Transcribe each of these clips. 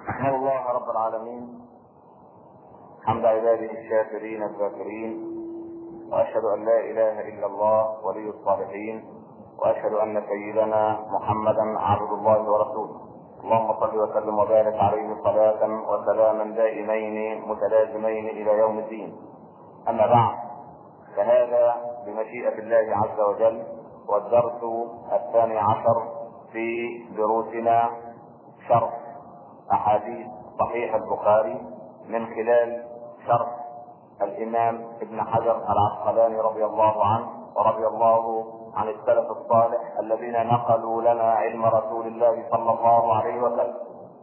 احمد الله رب العالمين حمد عباده الشاكرين الذاكرين، واشهد ان لا اله الا الله ولي الصالحين، واشهد ان سيدنا محمدا عبد الله ورسوله. اللهم صل وسلم وبارك عليه صلاة وسلاما دائمين متلازمين الى يوم الدين. اما بعد، فهذا بمشيئة الله عز وجل والدرس 12 في دروسنا شرح احاديث صحيح البخاري من خلال شرح الامام ابن حجر العسقلاني رضي الله عنه ورضي الله عن السلف الصالح الذين نقلوا لنا علم رسول الله صلى الله عليه وسلم.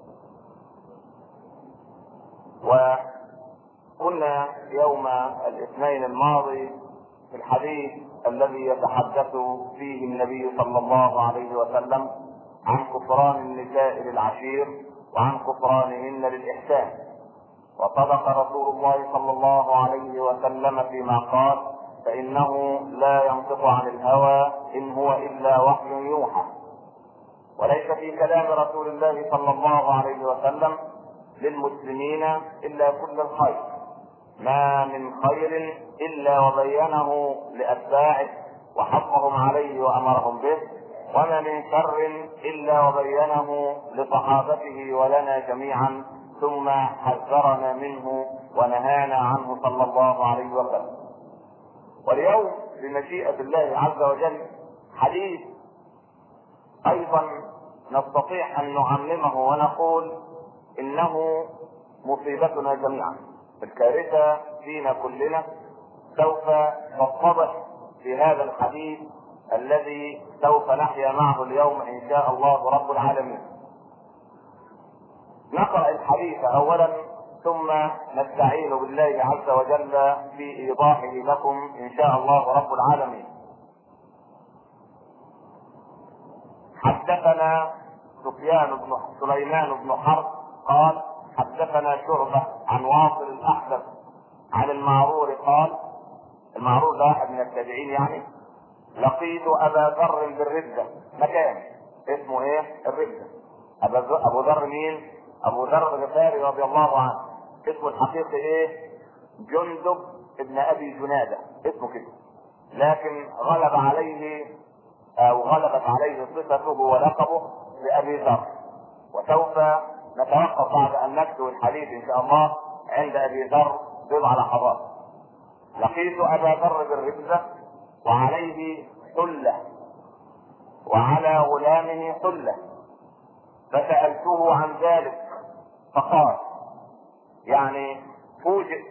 وكنا يوم الاثنين الماضي في الحديث الذي يتحدث فيه النبي صلى الله عليه وسلم عن كفران النساء للعشير وعن كفرانهن للإحسان. وصدق رسول الله صلى الله عليه وسلم فيما قال: فإنه لا ينطق عن الهوى إن هو إلا وحي يوحى. وليس في كلام رسول الله صلى الله عليه وسلم للمسلمين إلا كل الخير، ما من خير إلا وبينه لأتباعه وحثهم عليه وأمرهم به، وما من شر إلا وبينه لصحابته ولنا جميعا، ثم حذرنا منه ونهانا عنه صلى الله عليه وسلم. واليوم بمشيئة الله عز وجل حديث أيضا نستطيع أن نعممه ونقول إنه مصيبتنا جميعا. الكارثة فينا كلنا سوف تتضح في هذا الحديث الذي سوف نحيا معه اليوم إن شاء الله رب العالمين. نقرأ الحديث أولا ثم نستعين بالله عز وجل في إيضاحه لكم إن شاء الله رب العالمين. حدثنا سليمان بن حرب قال: حدثنا شعبة عن واصل الأحدث عن المعرور قال، المعرور ده واحد من التابعين يعني: لقيت أبا ذر بالردة، مكان اسمه ايه؟ الردة. أبو ذر مين؟ أبو ذر الغفاري رضي الله عنه. اسمه الحقيقي ايه؟ جندب ابن أبي جنادة، اسمه كده، لكن غلبت عليه صفته ولقبه لأبي ذر. وسوف نتوقف بعد أن نكتب الحديث إن شاء الله عند أبي ذر بضع لحظات. لقيت أبا ذر بالردة وعليه حلة وعلى غلامه حلة، فسألته عن ذلك فقال، يعني فوجئ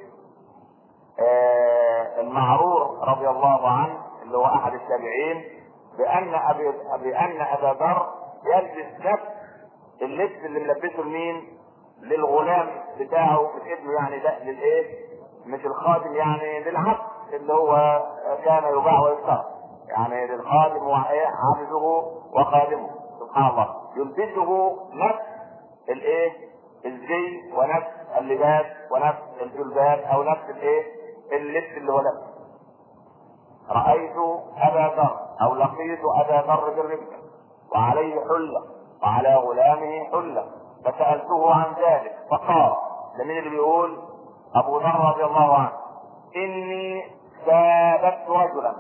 المعرور رضي الله عنه اللي هو أحد التابعين بأن أبا ذر يلبس نفس اللبس اللي ملبسه لمين؟ للغلام بتاعه، مش ابنه يعني، ده للايه؟ مش الخادم يعني، للعبد اللي هو كان يباع ويشترى، يعني للخادم وعبده وخادمه. سبحان الله، يلبسه نفس الايه؟ الزي ونفس اللباس ونفس الجلباب او نفس الايه؟ اللبس اللي هو لبسه. رأيت أبا ذر او لقيت أبا ذر بالربا وعليه حلة وعلى غلامه حلة، فسألته عن ذلك فقال، ده مين اللي بيقول؟ أبو ذر رضي الله عنه: إني سابت رجلا.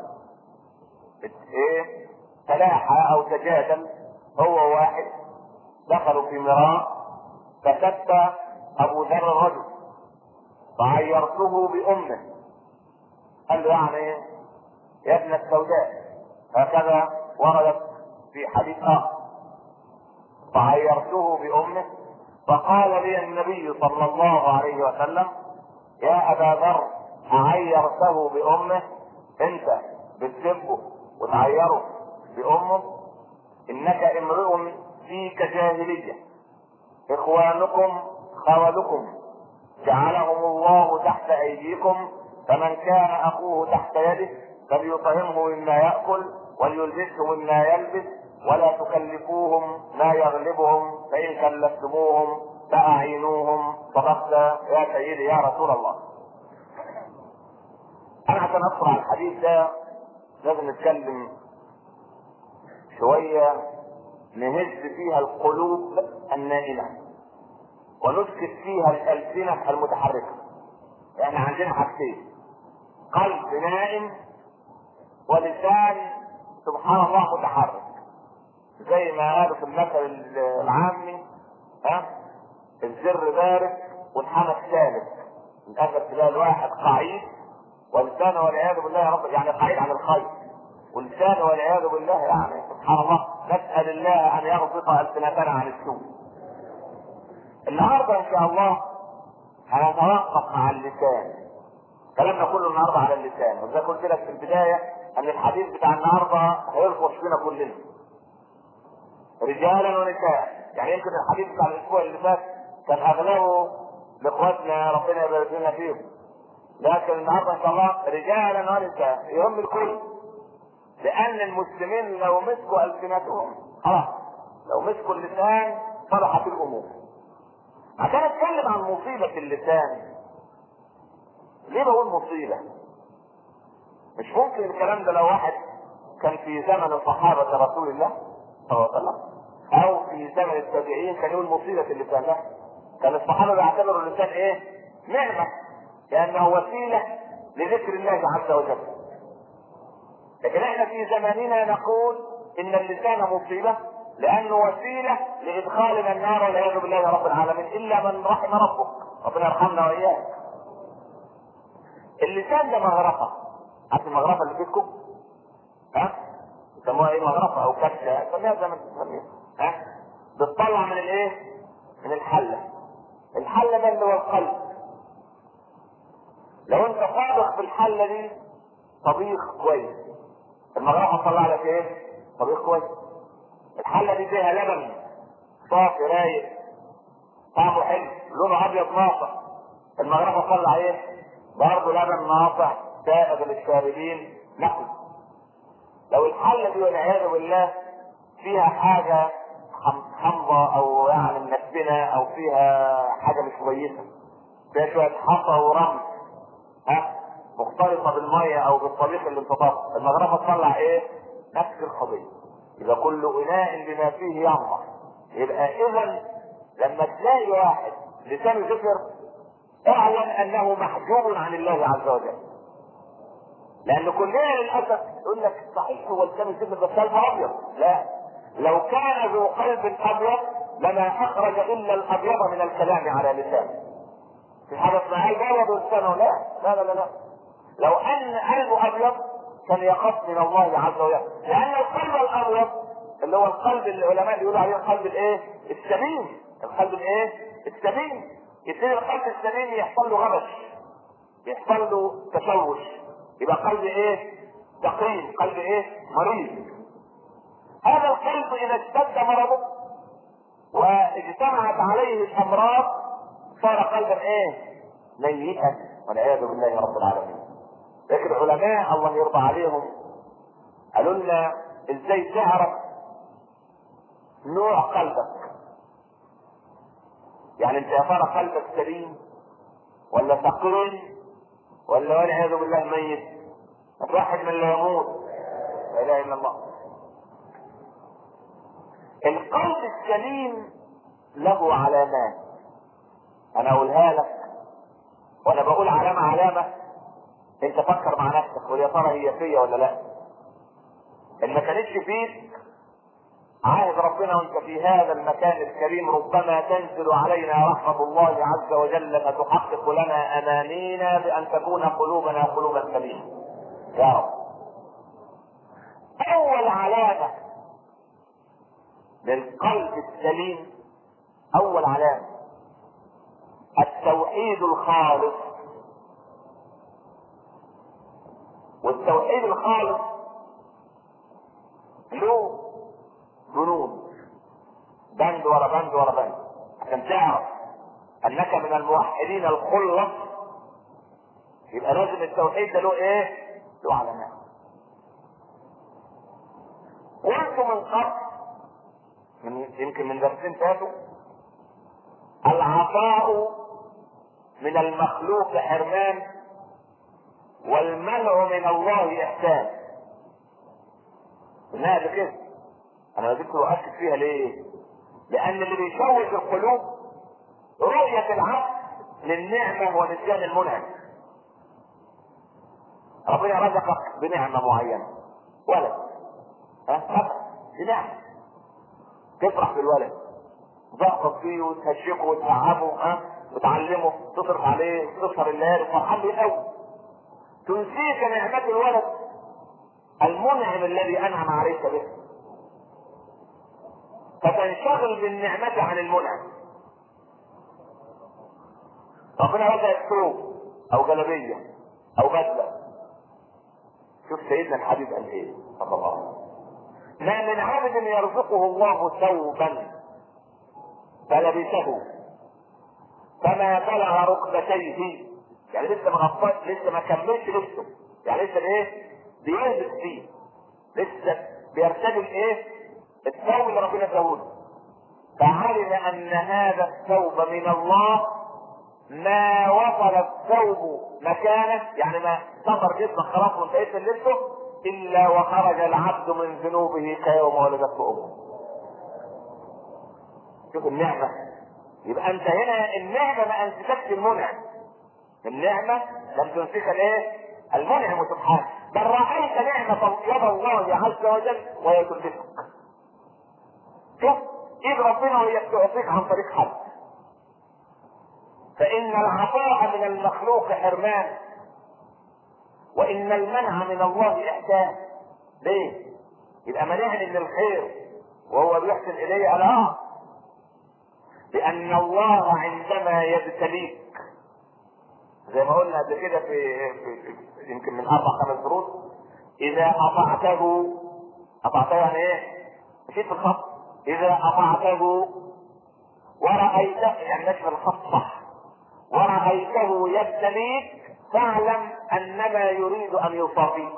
ايه؟ تلاحى او تجادل هو واحد، دخلوا في مراء، فسب أبو ذر الرجل فعيرته بأمه. قال له يعني يا ابن السوداء، هكذا وردت في حديث آخر. فعيرته بأمه، فقال لي النبي صلى الله عليه وسلم: يا أبا ذر، أعيرته بأمه؟ انت بتسبه وتعيره بأمه؟ إنك امرؤ فيك جاهلية، إخوانكم خولكم، جعلهم الله تحت أيديكم، فمن كان أخوه تحت يده فليطعمه مما يأكل وليلبسه مما يلبس، ولا تكلفوهم ما يغلبهم، فإن كلفتموهم فأعينوهم. صدقت يا سيدي يا رسول الله. أنا عشان أدخل على الحديث ده لازم نتكلم شوية نهز فيها القلوب النائمة. ونسكت فيها الألسنة المتحركة. احنا عندنا حاجتين: قلب نائم ولسان سبحان الله متحرك، زي ما قالوا في المثل العامي: الزر بارد والحنك سالك. للاسف تلاقي الواحد قعيد ولسانه والعياذ بالله يا رب يعني قعيد عن الخير، ولسانه والعياذ بالله يعني سبحان الله نسأل الله ان يغضب ألسنتنا عن السوء. النهارده ان شاء الله هنتوقف مع اللسان. كلامنا كله النهارده على اللسان، وزي قلت لك في البدايه ان الحديث بتاع النهارده هيلطش فينا كلنا رجالا ونساء. يعني يمكن الحديث بتاع الاسبوع اللي فات كان اغلبه لاخواتنا ربنا يبارك لنا فيهم، لكن النهارده ان شاء الله رجالا ونساء يهم الكل، لان المسلمين لو مسكوا السنتهم خلاص، لو مسكوا اللسان صلحت الامور. عشان اتكلم عن مصيبه اللسان. ليه بقول مصيبه؟ مش ممكن الكلام ده لو واحد كان في زمن الصحابه رسول الله صلى الله عليه وسلم او في زمن التابعين كان يقول مصيبه اللسان. لا، كان الصحابه بيعتبروا اللسان ايه؟ نعمه، لانه وسيله لذكر الله عز وجل. لكن احنا في زماننا نقول ان اللسان مصيبه لانه وسيله لادخالنا النار والعياذ بالله يا رب العالمين، الا من رحم ربك، ربنا يرحمنا واياك. اللسان ده مغرفه، عارف المغرفه اللي في ايدكم؟ يسموها ايه؟ مغرفه او كبشه، سميها زي ما تسميها. بتطلع من الايه؟ من الحله. الحله ده اللي هو القلب. لو انت طابخ في الحله دي طبيخ كويس، المغرفه تطلع لك ايه؟ طبيخ كويس. الحله دي فيها لبن صافي رايق طعمه حلو لونه ابيض ناصع، المغرفه تطلع ايه؟ برضه لبن ناصع سائغ للشاربين نقي. لو الحله دي والعياذ بالله فيها حاجه حمضه او يعني منتنه او فيها حاجه مش كويسه، فيها شويه حصى ورمل مختلطه بالميه او بالطبيخ اللي انتطبق، المغرفه تطلع ايه؟ نفس القضيه. يبقى كل اناء بما فيه ينضح. يبقى اذا لما تلاقي واحد لسانه زفر اعلم انه محجوب عن الله عز وجل. لان كلنا للاسف يقول لك صحيح هو لسانه زفر بس قلبه ابيض. لا، لو كان ذو قلب ابيض لما اخرج الا الابيض من الكلام على لسانه. في حاجه اسمها قلب ابيض ولسانه لا لا لا لا. لو ان قلبه ابيض كان يخاف من الله عز وجل، لان القلب الابيض اللي هو القلب اللي العلماء بيقولوا عليه القلب الايه؟ السليم. القلب الايه؟ السليم. يصير القلب السليم يحصل له غبش، يحصل له تشوش، يبقى قلب ايه؟ سقيم، قلب ايه؟ مريض. هذا القلب اذا اشتد مرضه واجتمعت عليه الامراض صار قلبا ايه؟ ميتا والعياذ بالله رب العالمين. لكن العلماء الله يرضى عليهم قالوا لنا ازاي تعرف نوع قلبك. يعني انت يا ترى قلبك سليم ولا سقيم ولا والعياذ بالله ميت؟ واحد من لا يموت، لا اله الا الله. القلب السليم له علامات، انا اقولها لك وانا بقول علامه انت فكر مع نفسك ويا ترى هي فيا ولا لا. ان ما كانتش فيك عاهد ربنا وانت في هذا المكان الكريم ربما تنزل علينا رحمه الله عز وجل فتحقق لنا امانينا بان تكون قلوبنا قلوبا سليمه يا رب. اول علامه للقلب السليم، اول علامه التوحيد الخالص. والتوحيد الخالص له بنود، بند ورا بند ورا بند، عشان تعرف انك من الموحدين الخلص. يبقى لازم التوحيد ده له ايه؟ له علامات. قلت من قبل يمكن من درسين فاتوا العطاء من المخلوق حرمان والمنع من الله احسان. قلناها قبل كده، انا ما زلت اؤكد فيها ليه؟ لان اللي بيشوش القلوب ييأس العبد للنعمة ونسيان المنعم. ربنا رزقك بنعمة معينة، ولد، بنعمة، تفرح بالولد، تضغط فيه وتهشكه وتلعبه، وتعلمه، تصرف عليه وتسهر الليل وفرحان بيه قوي. تنسيك نعمة الولد المنعم الذي انعم عليك به، فتنشغل بالنعمة عن المنعم. ربنا رزقك ثوب او جلبية او بدلة. شوف سيدنا الحبيب قال ايه صلى الله عليه وسلم: ما من عبد يرزقه الله ثوبا فلبسه فما بلغ ركبتيه، يعني لسه ما غطاش، لسه ما كملش لبسه، يعني لسه ايه بيلبس فيه، لسه بيرتدي ايه الثوب اللي ربنا اداهوله، فعلم ان هذا الثوب من الله، ما وصل الثوب مكانه، يعني ما سطر جسمك خلاص وانتهيت من لبسه، الا وخرج العبد من ذنوبه كيوم ولدته امه. شوف النعمه. يبقى انت هنا النعمه ما انسكتش المنعم، النعمه لم تنسك الايه المنعم سبحانه، بل رايت نعمه يد الله عز وجل وهي تلبسك. شوف ايد ربنا وهي بتعطيك عن طريق حد. فان العطاء من المخلوق حرمان، وان المنع من الله احسان. ليه؟ يبقى منعني من الخير وهو بيحسن الي؟ لا، لان الله عندما يبتليك زي ما قلنا قبل كده في يمكن من 4-5 دروس، اذا اطعته يعني ايه؟ مشيت في الخط. اذا اطعته ورأيته، يعني ماشي في الخط صح، ورأيته يبتليك فاعلم انما يريد ان يصافيك.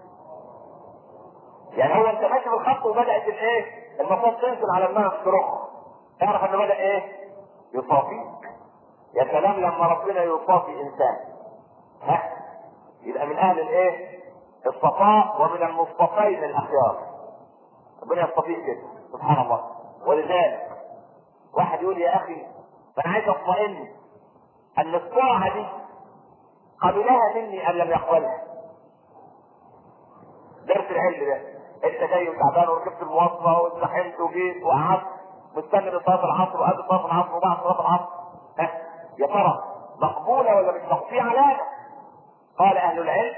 يعني هو انت ماشي في الخط وبدأت الايه المفروض تنزل على الماء الصراخ، تعرف انه بدأ ايه يصافيك. يا سلام لما ربنا يصافي انسان، يبقى من اهل الايه الصفاء ومن المصطفين الاخيار، ربنا يصطفيك كده سبحان الله. ولذلك واحد يقول يا اخي انا عايز اطمئن ان الطاعه دي قبلها مني ام لم يقبلها. درس العلم ده، انت جاي وتعبان وركبت المواصله واتزحمت وجيت وقعدت مستني لصلاه العصر وقبل صلاه العصر وبعد صلاه العصر، يا ترى مقبوله ولا مش مقبوله؟ في علامه. قال اهل العلم: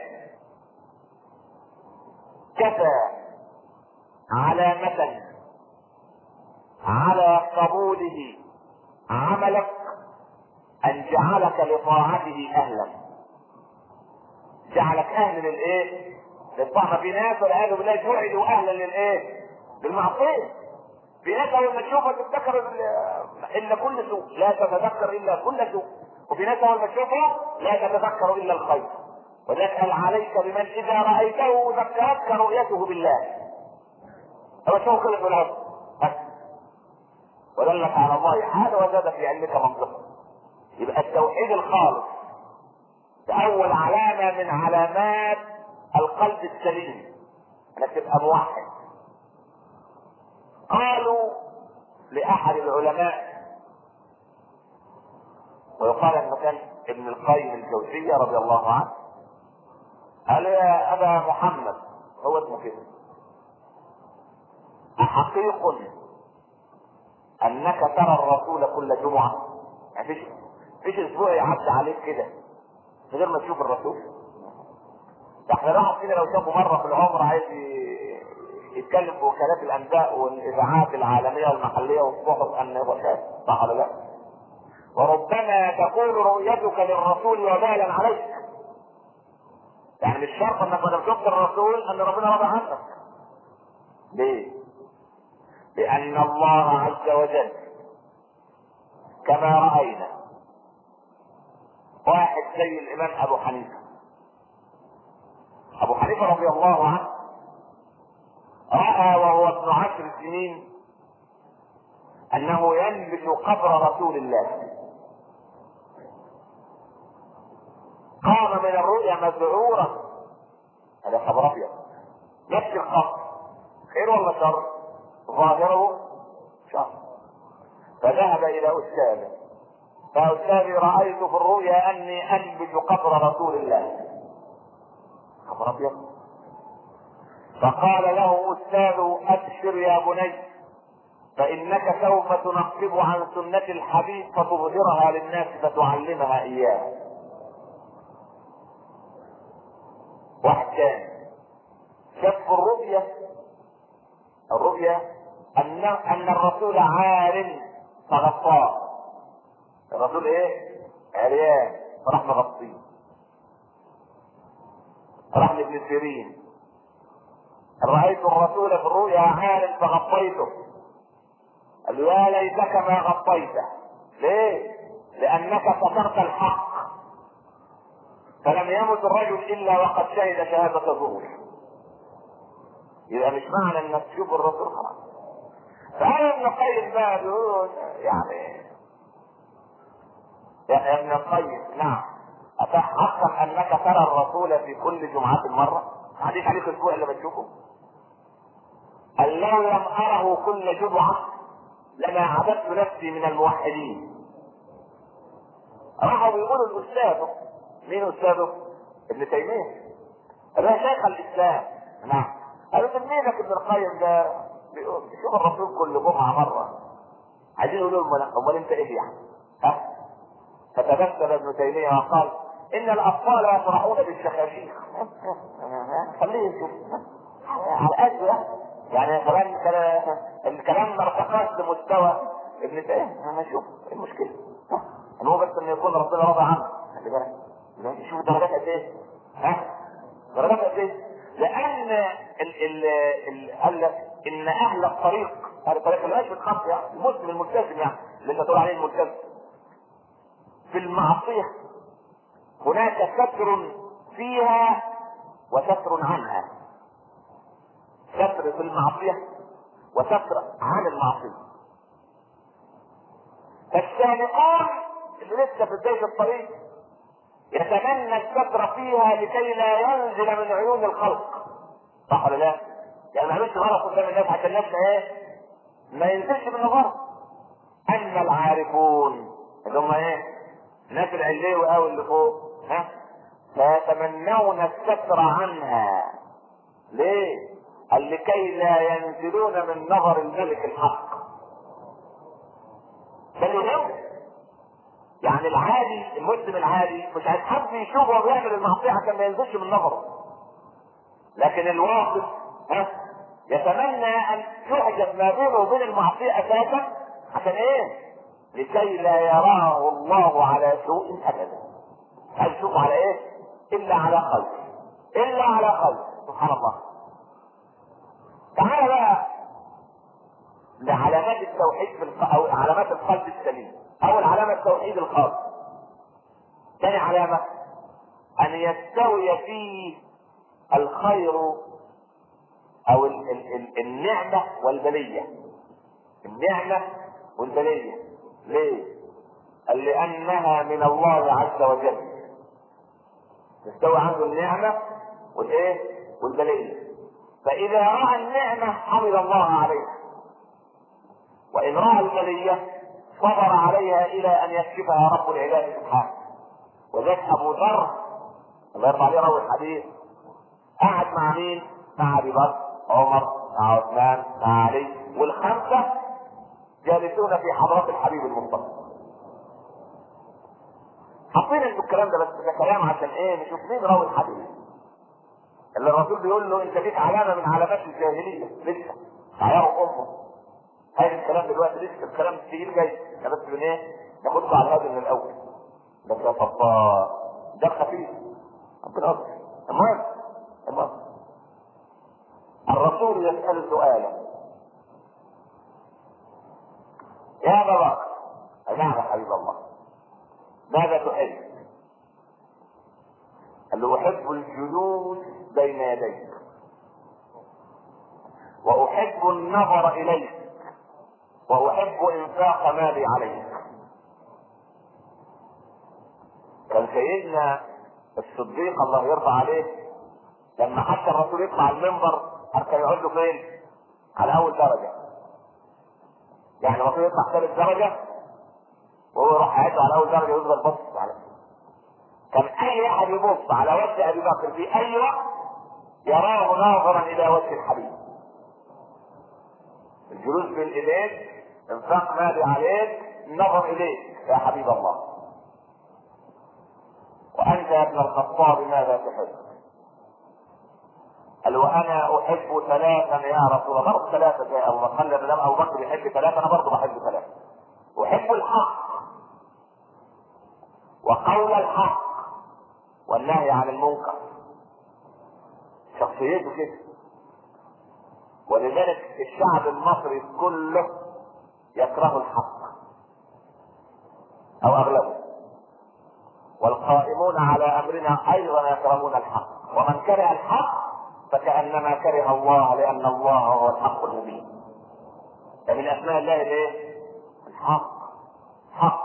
كفى علامة على قبوله عملك ان جعلك لطاعته اهلا، جعلك اهل للايه للطاعه. في ناس والعياذ بالله جعلوا اهلا للايه بالمعصيه. في ناس اول ما تشوفها تتذكر الا كل سوء، لا تتذكر الا كل سوء. وفي ناس اول ما تشوفها لا تتذكر الا الخير. ولذلك قال: عليك بمن اذا رايته ذكرتك رؤيته بالله. هو شوف كده في الارض ودلك على الله حال وزاد في علمك منطقا. يبقى التوحيد الخالص ده اول علامه من علامات القلب السليم، انك تبقى موحد. قالوا لاحد العلماء، ويقال انه كان ابن القيم الجوزية رضي الله عنه، قال: يا ابا محمد، هو اسمه كده، احقيق انك ترى الرسول كل جمعة؟ يعني فيش اسبوع يعدي عليك كده من غير ما تشوف الرسول. احنا الواحد كده لو شافه مرة في العمر عايز يتكلم في وكالات الانباء والاذاعات العالمية والمحلية والصحف ان هو شاف، صح ولا لا؟ وربما تكون رؤيتك للرسول وبالا عليك. يعني مش شرط انك ما شفت الرسول ان ربنا رضى عنك. ليه؟ لان الله عز وجل كما رأينا واحد زي الامام ابو حنيفة. ابو حنيفة رضي الله عنه رأى وهو ابن 10 سنين انه ينبت قبر رسول الله. قام من الرؤيا مذعورا، هذا خبر ابيض، يبكي القبر، خير ولا شر؟ ظاهره شر. فذهب الى استاذه يا أستاذي رأيت في الرؤيا أني أنبت قبر رسول الله. خبر أبيض. فقال له أستاذ أبشر يا بني، فإنك سوف تنقب عن سنة الحبيب فتظهرها للناس فتعلمها إياه. واحد كان شاف في الرؤيا أن الرسول عار فغطاه. الرسول ايه؟ عريان فراح مغطيه. راح لابن سيرين، رأيت الرسول في الرؤيا عار فغطيته. قال له يا ليتك ما غطيته. ليه؟ لأنك سترت الحق، فلم يمت الرجل إلا وقد شهد شهادة زور. يبقى مش معنى انك تشوف الرسول خلاص. فقال ابن القيم بقى بيقول يعني يا ابن القيم نعم، أتحقق أنك ترى الرسول في كل جمعة مرة؟ ما عديش عليك أسبوع إلا بتشوفه؟ قال لو لم أره كل جمعة لما عبدت نفسي من الموحدين. راحوا بيقولوا الأستاذ. مين أستاذه؟ ابن تيمية. قال له شيخ الإسلام. نعم. قالوا تلميذك ابن القيم ده بيشوف الرسول كل جمعة مرة. عايزين يقولوا له أمال أنت إيه يعني؟ ها؟ فتبسم ابن تيمية وقال إن الأطفال يفرحون بالشخاشيخ. خليه يشوف على قده يعني كمان الكلام ما ارتقاش لمستوى ابن تيمية. انا اشوف ايه المشكلة؟ هو بس ان يكون ربنا راضي عنه. خلي بالك شوف درجات قد ايه؟ ها؟ درجات قد ايه؟ لان قال لك ان اهل الطريق، اهل الطريق اللي ماشي في الخط يعني المسلم الملتزم يعني اللي انت تقول عليه الملتزم في المعصية هناك ستر فيها وستر عنها. ستر في المعصية وستر عن المعصية. فالسابقون اللي لسه في بداية الطريق يتمنى الستر فيها لكي لا ينزل من عيون الخلق. صح ولا لا؟ يعني ما يعملش غلط قدام الناس عشان الناس ايه؟ ما ينزلش من الغلط. اما العارفون اللي هم ايه؟ الناس العليوي قوي اللي فوق ها؟ فيتمنون الستر عنها. ليه؟ قال لكي لا ينزلون من نظر الملك الحق. يعني العادي المسلم العادي مش عايز حد يشوفه وهو بيعمل المعصيه عشان ما ينزلش من نظره. لكن الواقف ها يتمنى ان يحجب ما بينه وبين المعصيه اساسا عشان ايه؟ لكي لا يراه الله على سوء ابدا. هل يشوفه على ايه؟ الا على خير. الا على خير. سبحان الله. تعال بقى لعلامات التوحيد او علامات القلب السليم. اول علامه التوحيد الخاص. ثاني علامه ان يستوي فيه الخير او النعمه والبليه. النعمه والبليه. ليه؟ قال لانها من الله عز وجل. يستوي عنده النعمه والايه؟ والبليه. فاذا راى النعمه حمد الله عليها، وإن رأى البلية صبر عليها إلى أن يكشفها رب العباد سبحانه. وذلك أبو ذر الله يرضى عليه روى الحديث قعد مع مين؟ مع أبي بكر، عمر، مع عثمان، مع علي، والخمسة جالسون في حضرة الحبيب المصطفى. حاطين انتوا الكلام ده بس ده كلام عشان ايه؟ نشوف مين راوي الحديث. اللي الرسول بيقول له انت ليك علامة من علامات الجاهلية لسه عيار امه. هذا الكلام دلوقتي لسه الكلام الثقيل جاي. احنا بس من ايه؟ ناخدها على هذا من الاول. بس يا صفار ده خفيف. ربنا اكبر. المهم الرسول يسأل سؤالا: يا بابا نعم يا حبيب الله ماذا تحب؟ قال له احب الجلوس بين يديك واحب النظر اليك واحب انفاق مالي عليك. كان سيدنا الصديق الله يرضى عليه لما حتى الرسول يطلع المنبر كان يقعد له فين؟ على اول درجه. يعني الرسول يطلع ثالث درجه وهو يروح حياته على اول درجه يفضل بص على كان اي احد يبص على وجه ابي بكر في اي وقت يراه ناظرا الى وجه الحبيب. الجلوس بين ايديك، انفاق مالي عليك، النظر اليك يا حبيب الله. وانت يا ابن الخطاب ماذا تحب؟ قال وانا احب ثلاثا يا رسول الله. برضه ثلاثه زي ابو بكر، لما ابو بكر بيحب ثلاثه انا برضه بحب ثلاثه. احب الحق وقول الحق والنهي عن المنكر. شخصيته كده. ولذلك الشعب المصري كله يكره الحق او اغلبه، والقائمون على امرنا ايضا يكرهون الحق، ومن كره الحق فكانما كره الله، لان الله هو الحق المبين. فمن اسماء الله الايه؟ الحق. حق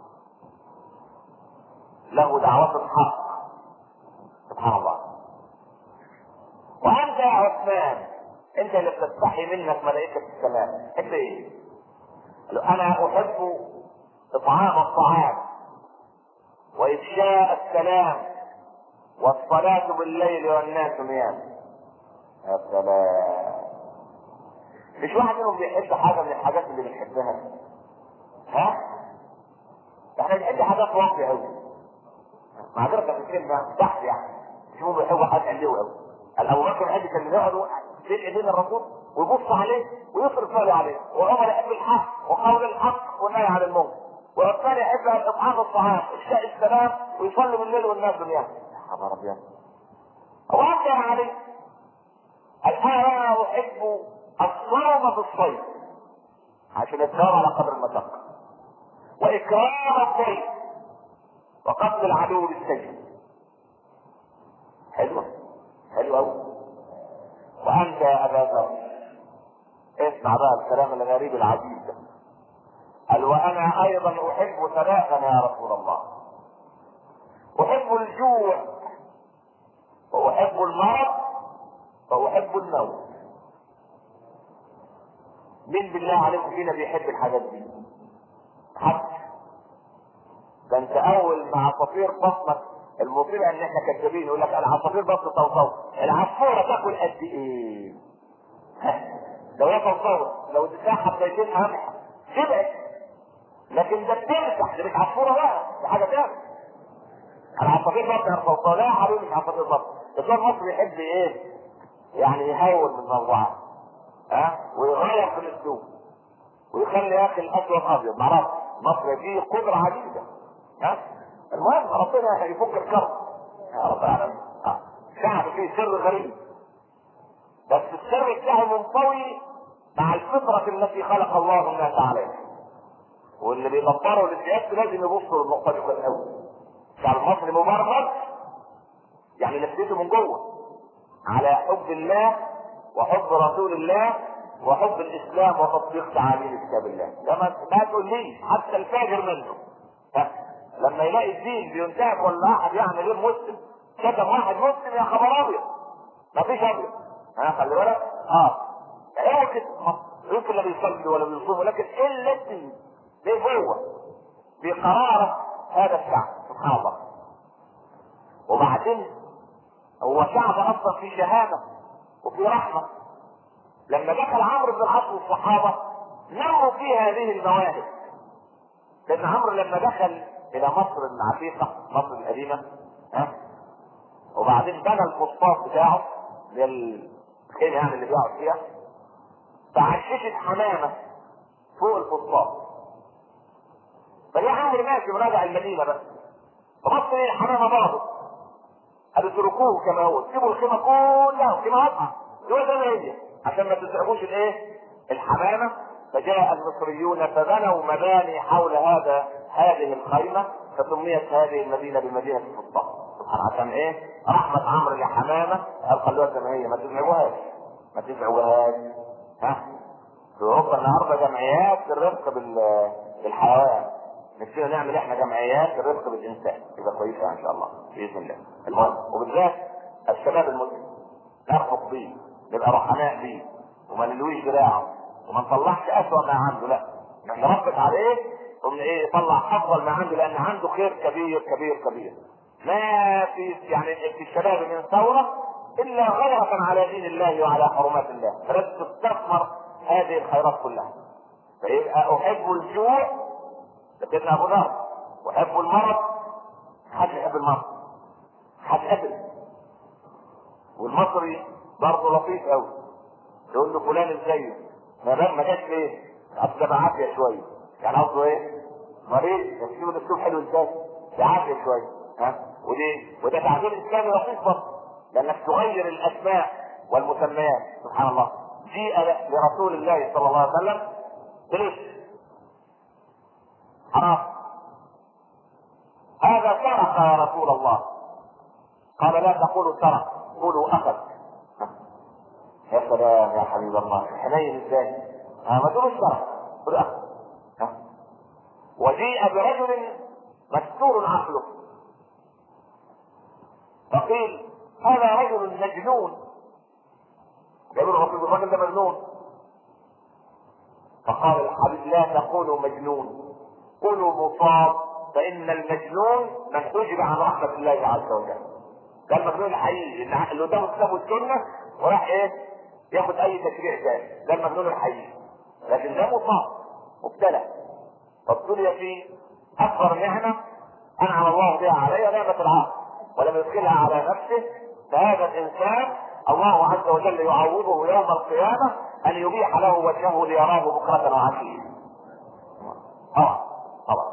له دعوة الحق سبحان الله. وانت يا عثمان انت اللي بتستحي منك ملائكة السلام، تحب ايه؟ انا احب اطعام الطعام وافشاء السلام والصلاة بالليل والناس نيام. يا سلام، مش واحد منهم بيحب حاجة من الحاجات اللي بنحبها؟ ها؟ احنا بنحب حاجات واقعية قوي. معذرة في الكلمة تحت يعني، مش هم بيحبوا حاجات علوية قوي. ابو بكر بيحب كان يقعد بين ايدين الرسول ويبص عليه ويصرف باله عليه، وعمر يحب الحق وقول الحق والنهي عن المنكر، والثاني يحب اطعام الطعام افشاء السلام ويصلي بالليل والناس نيام. يا خبر ابيض. وانت يا علي انا احب الصوم في الصيف عشان الدوام على قدر المشقه، واكرام الضيف، وقتل العدو بالسجن. حلوه حلوه قوي. وانت يا ابا ذر اسمع بقى الكلام الغريب العجيب ده. قال وانا ايضا احب ثلاثا يا رسول الله: احب الجوع، واحب المرض، واحب الموت. مين بالله عليكم فينا بيحب الحاجات دي؟ حد؟ ده انت اول مع عصافير بطنك المصيبه ان احنا كذابين، يقول لك العصافير بطن طوطو، العصفوره تاكل قد ايه؟ لو هي طوطو لو اديتها حبيتين قمح شبعت، لكن ده بتمسح، دي مش عصفوره بقى، دي حاجه تانيه. العصافير بطن طوطو، لا يا حبيبي مش عصافير بطن. الدكتور المصري يحب ايه؟ يعني يهون من الموضوعات، ويغير في الاسلوب ويخلي يا اخي الاسود ابيض. معرفش مصر فيه قدره عجيبه. المهم ربنا يفك الكرب يا رب العالمين. شعب فيه سر غريب، بس السر بتاعه منطوي مع الفطره التي خلق الله الناس عليها، واللي بيدبروا للسياسه لازم يبصوا للنقطه دي كويس قوي. الشعب المصري مبرمج، يعني نفسيته من جوه على حب الله وحب رسول الله وحب الاسلام وتطبيق تعاليم كتاب الله. لما ما تقوليش حتى الفاجر منه لما يلاقي الدين بينتهك ولا احد يعني غير مسلم، شتم واحد مسلم، يا خبر ابيض مفيش ابيض. خلي بالك. ايه كده يمكن لا بيصلي ولا بيصوم، ولكن الا الدين ليه جوه بقراره هذا الشعب سبحان الله. وبعدين هو شعب اصلا في شهامه وفي رحمه. لما دخل عمرو بن العاص والصحابه نموا في هذه المواهب، لان عمرو لما دخل الى مصر العتيقه مصر القديمه وبعدين بنى الفسطاط بتاعه للخيل يعني اللي بيقعد فيها، فعششت حمامه فوق الفسطاط. فجاء عمرو ماشي وراجع المدينه بس، فبص ليه الحمامه باظت، قالوا اتركوه كما هو، سيبوا الخيمه كلها وخيمه واضحه سيبوها زي ما هي عشان ما تسرقوش الحمامه. فجاء المصريون فبنوا مباني حول هذه الخيمه، فسميت هذه المدينه بمدينه الفسطاط سبحان. عشان رحمه عمرو للحمامه قال خلوها زي ما هي، ما تزعجوهاش ما تزعجوهاش. في اوروبا النهارده جمعيات الرفق بالحيوان، نفسنا نعمل احنا جمعيات الرفق بالانسان، يبقى كويسه ان شاء الله باذن الله. المهم وبالذات الشباب المسلم نرفق بيه، نبقى رحماء بيه، وما نلويش دراعه، وما نطلعش اسوأ ما عنده، لا نربط عليه ايه يطلع افضل ما عنده، لان عنده خير كبير كبير كبير. ما في يعني في الشباب من ثوره الا غيرة على دين الله وعلى حرمات الله، فلازم تستثمر هذه الخيرات كلها. فيبقى احب الجوع سيدنا ابو ذر، واحب المرض، حد يحب المرض، حد ابدا. والمصري برضه لطيف قوي، يقول له فلان ازاي ما جاش ليه؟ اصل ده عافيه شويه، يعني قصده ايه؟ مريض، يكتب الاسلوب حلو ازاي؟ بعافيه شويه، ها؟ وده تعبير اسلامي لطيف برضه، لانك تغير الاسماء والمسميات. سبحان الله. جيء لرسول الله صلى الله عليه وسلم ليش؟ حرام، هذا سرق يا رسول الله. قال لا تقولوا سرق، قولوا اخذ. يا سلام يا حبيب الله، حنين ازاي؟ ما تقولوش سرق، قولوا اخذ. وجيء برجل مستور عقله، فقيل هذا رجل مجنون. يقول الرجل ده مجنون. فقال الحبيب لا تقولوا مجنون، قولوا مصاب، فان المجنون من حجب عن رحمه الله عز وجل. ده المجنون الحقيقي اللي قدامه كتاب السنه وراح ايه ياخد اي تشريع تاني، ده المجنون الحقيقي. لكن ده مصاب مبتلى، فابتلي في اكبر نعمه انعم الله بها عليه، نعمه العقل، ولم يدخلها على نفسه. فهذا الانسان الله عز وجل يعوضه يوم القيامه ان يبيح له وجهه ليراه بكره وعشيه. طبعا طبعا.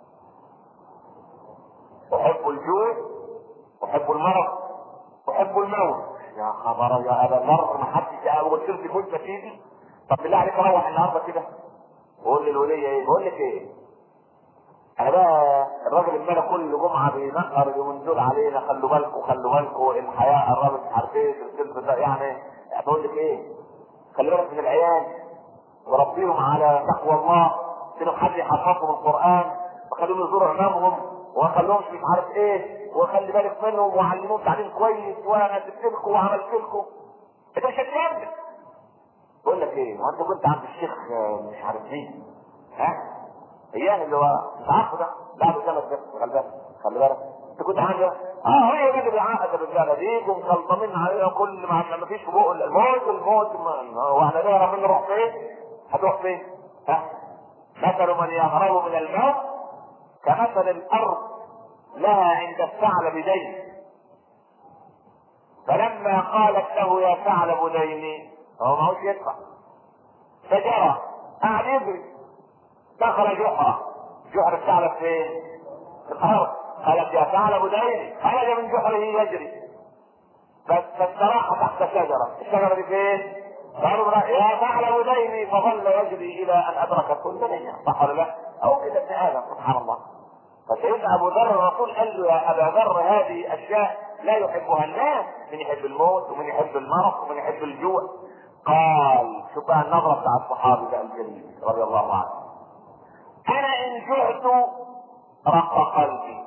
احب الجوع، احب المرض، احب الموت. يا خبر يا ابا ذر، ما حدش اول سيره الموت تيجي. طب بالله عليك روح النهارده كده وقول للوليه ايه؟ بقول لك ايه، انا بقى الراجل الملا كل جمعه بينقر اليومين دول علينا، خلوا بالكم خلوا بالكم الحياه قربت، مش عارف ايه السلف ده، يعني بقول لك ايه، خلي بالك من العيال وربيهم على تقوى الله، سيبهم حد يحفظهم القران، وخليهم يزوروا امامهم، وما خلوهمش مش عارف ايه، وخلي بالك منهم وعلموهم تعليم كويس، وانا سبت لكم وعملت لكم. انت مش هتكمل. بقول لك ايه، ما انت كنت عند الشيخ مش عارف مين، ها؟ ايام اللي هو مش عارفه ده، بعد سنه بس، خلي بالك خلي بالك، انت كنت عامل هو ده اللي بيعقد الرجاله دي ومسلطمين عليها كل ما فيش فوق الموت واحنا نعرف ان نروح فين؟ هتروح فين؟ ها؟ مثل من يهرب من الموت كمثل الارض لها عند الثعلب دين، فلما قالت له يا ثعلب ديني، هو ما هوش يدفع، فجرى قاعد يجري، دخل جحر الثعلب فين؟ في الارض. قالت يا ثعلب ديني، خرج من جحره يجري، فاستراح تحت شجره، الشجره دي فين؟ يا ثعلب ديني، فظل يجري الى ان ادرك كل دنيا. صح ولا لا؟ او كده ابن ادم. سبحان الله. فسيدنا ابو ذر الرسول قال له يا ابا ذر هذه اشياء لا يحبها الناس، من يحب الموت ومن يحب المرض ومن يحب الجوع. قال شوف بقى النظره بتاع الصحابي ده الجليل رضي الله عنه، انا ان جعت رق قلبي،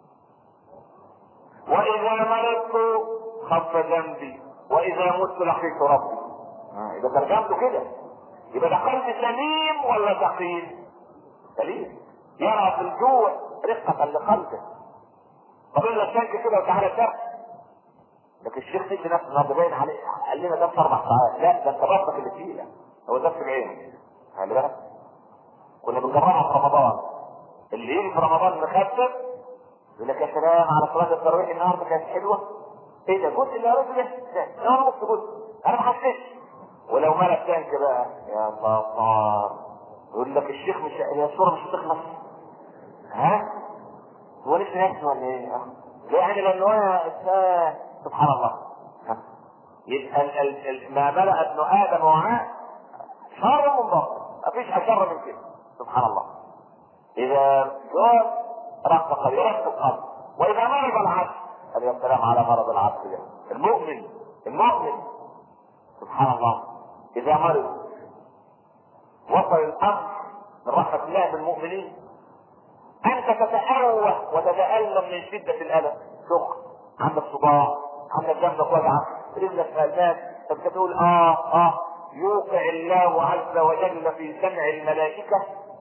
واذا مرضت خف ذنبي، واذا مت لقيت ربي. اذا ترجمته كده يبقى ده قلب سليم ولا سقيم؟ سليم، يرى في الجوع رقة لقلبه. طب لك شنك كده وتعالى شرح لكن الشيخ نيجي نفسه النهارده باين عليه، قال لنا ده في 4 ساعات، لا ده انت بطنك اللي فيه، هو ده في العين. خلي بالك كنا بنجربها في رمضان، اللي يجي في رمضان مخفف يقول لك يا سلام على صلاه التراويح النهارده كانت حلوه، ايه ده جزء اللي قريته ده انا نص جزء انا ما حسيتش. ولو ملك تانك بقى يا سلطان يقول لك الشيخ مش هي الصوره مش هتخلص، ها هو لسه نفسه ولا ايه؟ يعني لانه سبحان الله. يبقى ما ملأ ابن ادم وعاء شر من بطن، مفيش اشر من كده. سبحان الله. اذا جوع رق قلبي يرق القلب، واذا مرض العبد قال يا سلام على مرض العبد ده المؤمن سبحان الله. اذا مرض وصل الامر من رحمه الله بالمؤمنين، انت تتأوه وتتألم من شده الالم، سخن، عندك صداع، عندك جنبك وجعه، رجلك غلبان، فتقول يوقع الله عز وجل في سمع الملائكه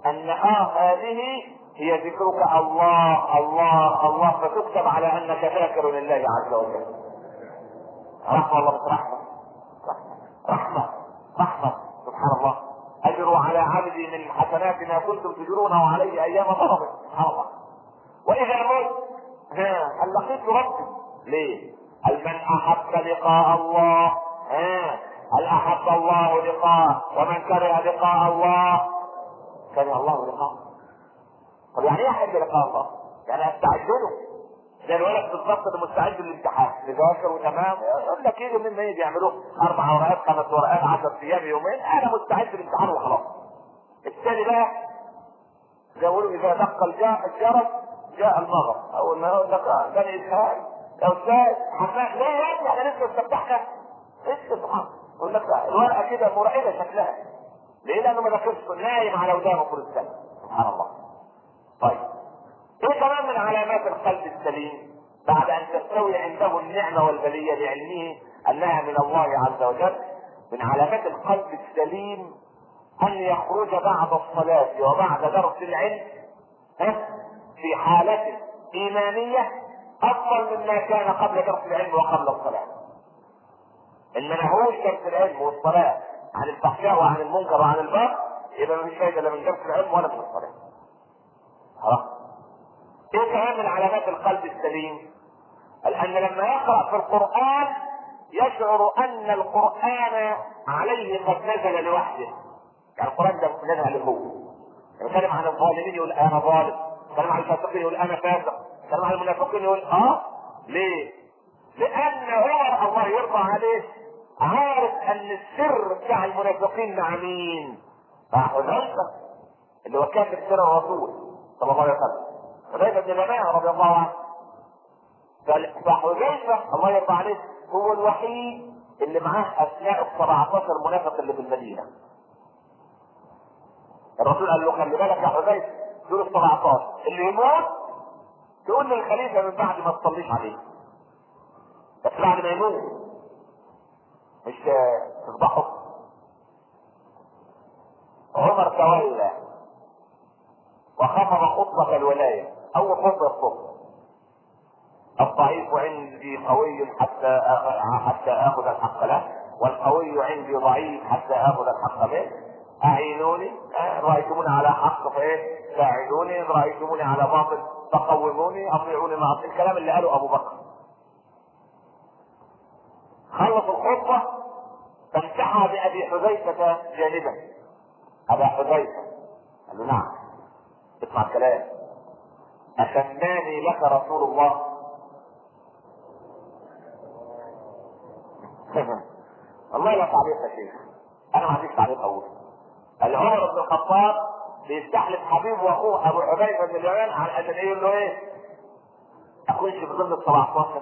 ان هذه هي ذكرك الله الله الله، فتكتب على انك ذاكر لله عز وجل. رحمة الله، مش رحمة، رحمة رحمة. سبحان الله، اجروا على عبدي من حسنات ما كنتم تجرونه عليه ايام ضربه. سبحان الله. واذا مت هل لقيت ربي؟ ليه؟ هل من احب لقاء الله هل احب الله لقاءه، ومن كره لقاء الله كره الله لقاءه. طب يعني ايه احب لقاء الله؟ يعني استعد له زي الولد بالظبط اللي مستعد للامتحان، يذاكر وتمام، يقول لك يجي من ايه بيعملوه 4 ورقات 5 ورقات 10 ايام يومين، انا مستعد للامتحان وخلاص. الثاني بقى زي ما بيقولوا اذا دق الجرس جاء المغرب، اول ما يقول لك جاني اسهال يا استاذ حماد ليه يا ابني احنا لسه استفتحنا لسه سبحان، يقول لك الورقه كده مرعبه شكلها، ليه؟ لانه ما ذاكرش، نايم على ودانه طول السنه. سبحان الله. طيب ايه كمان من علامات القلب السليم بعد ان تستوي عنده النعمه والبليه لعلمه انها من الله عز وجل؟ من علامات القلب السليم ان يخرج بعد الصلاه وبعد درس العلم في حالة ايمانية افضل مما كان قبل درس العلم وقبل الصلاة. ان منهوش درس العلم والصلاة عن الفحشاء وعن المنكر وعن البر، يبقى مفيش فايدة لا من درس العلم ولا من الصلاة. ايه كمان من علامات القلب السليم؟ لان لما يقرأ في القرآن يشعر ان القرآن عليه قد نزل لوحده. يعني القرآن ده نزل هو. يتكلم عن الظالمين يقول انا ظالم، يتكلم عن الفاسقين يقول انا فاسق، يتكلم عن المنافقين يقول ليه؟ لان عمر الله يرضى عليه عارف ان السر بتاع المنافقين مع مين؟ مع حذيفه اللي هو كاتب سر الرسول صلى الله عليه وسلم، حذيفه بن اليمان رضي الله عنه. فحذيفه الله يرضى عليه هو الوحيد اللي معاه اسماء 17 منافق اللي في المدينه. الرسول قال له خلي بالك يا حذيفه دول 17 اللي يموت تقول للخليفه من بعد ما تصليش عليه، بس بعد ما يموت مش تذبحه. عمر تولى وخفض خطبه الولايه، اول خطبه الصبح: الضعيف عندي قوي حتى اخذ الحق له، والقوي عندي ضعيف حتى اخذ الحق منه. اعينوني رايتموني على حق فايه ساعدوني، رايتموني على باطل فقوموني، اطيعوني مع الكلام اللي قاله ابو بكر. خلص الخطبه فامسحها بابي حذيفه جانبا. ابا حذيفه قال له نعم اسمع الكلام، اسماني لك رسول الله. الله لا تعليق يا شيخ، انا ما عنديش تعليق اول. عمر بن الخطاب بيستحلف حبيبه واخوه ابو حذيفه بن اليمان على اساس يقول له ايه؟ اكونش في ضمن ال 17.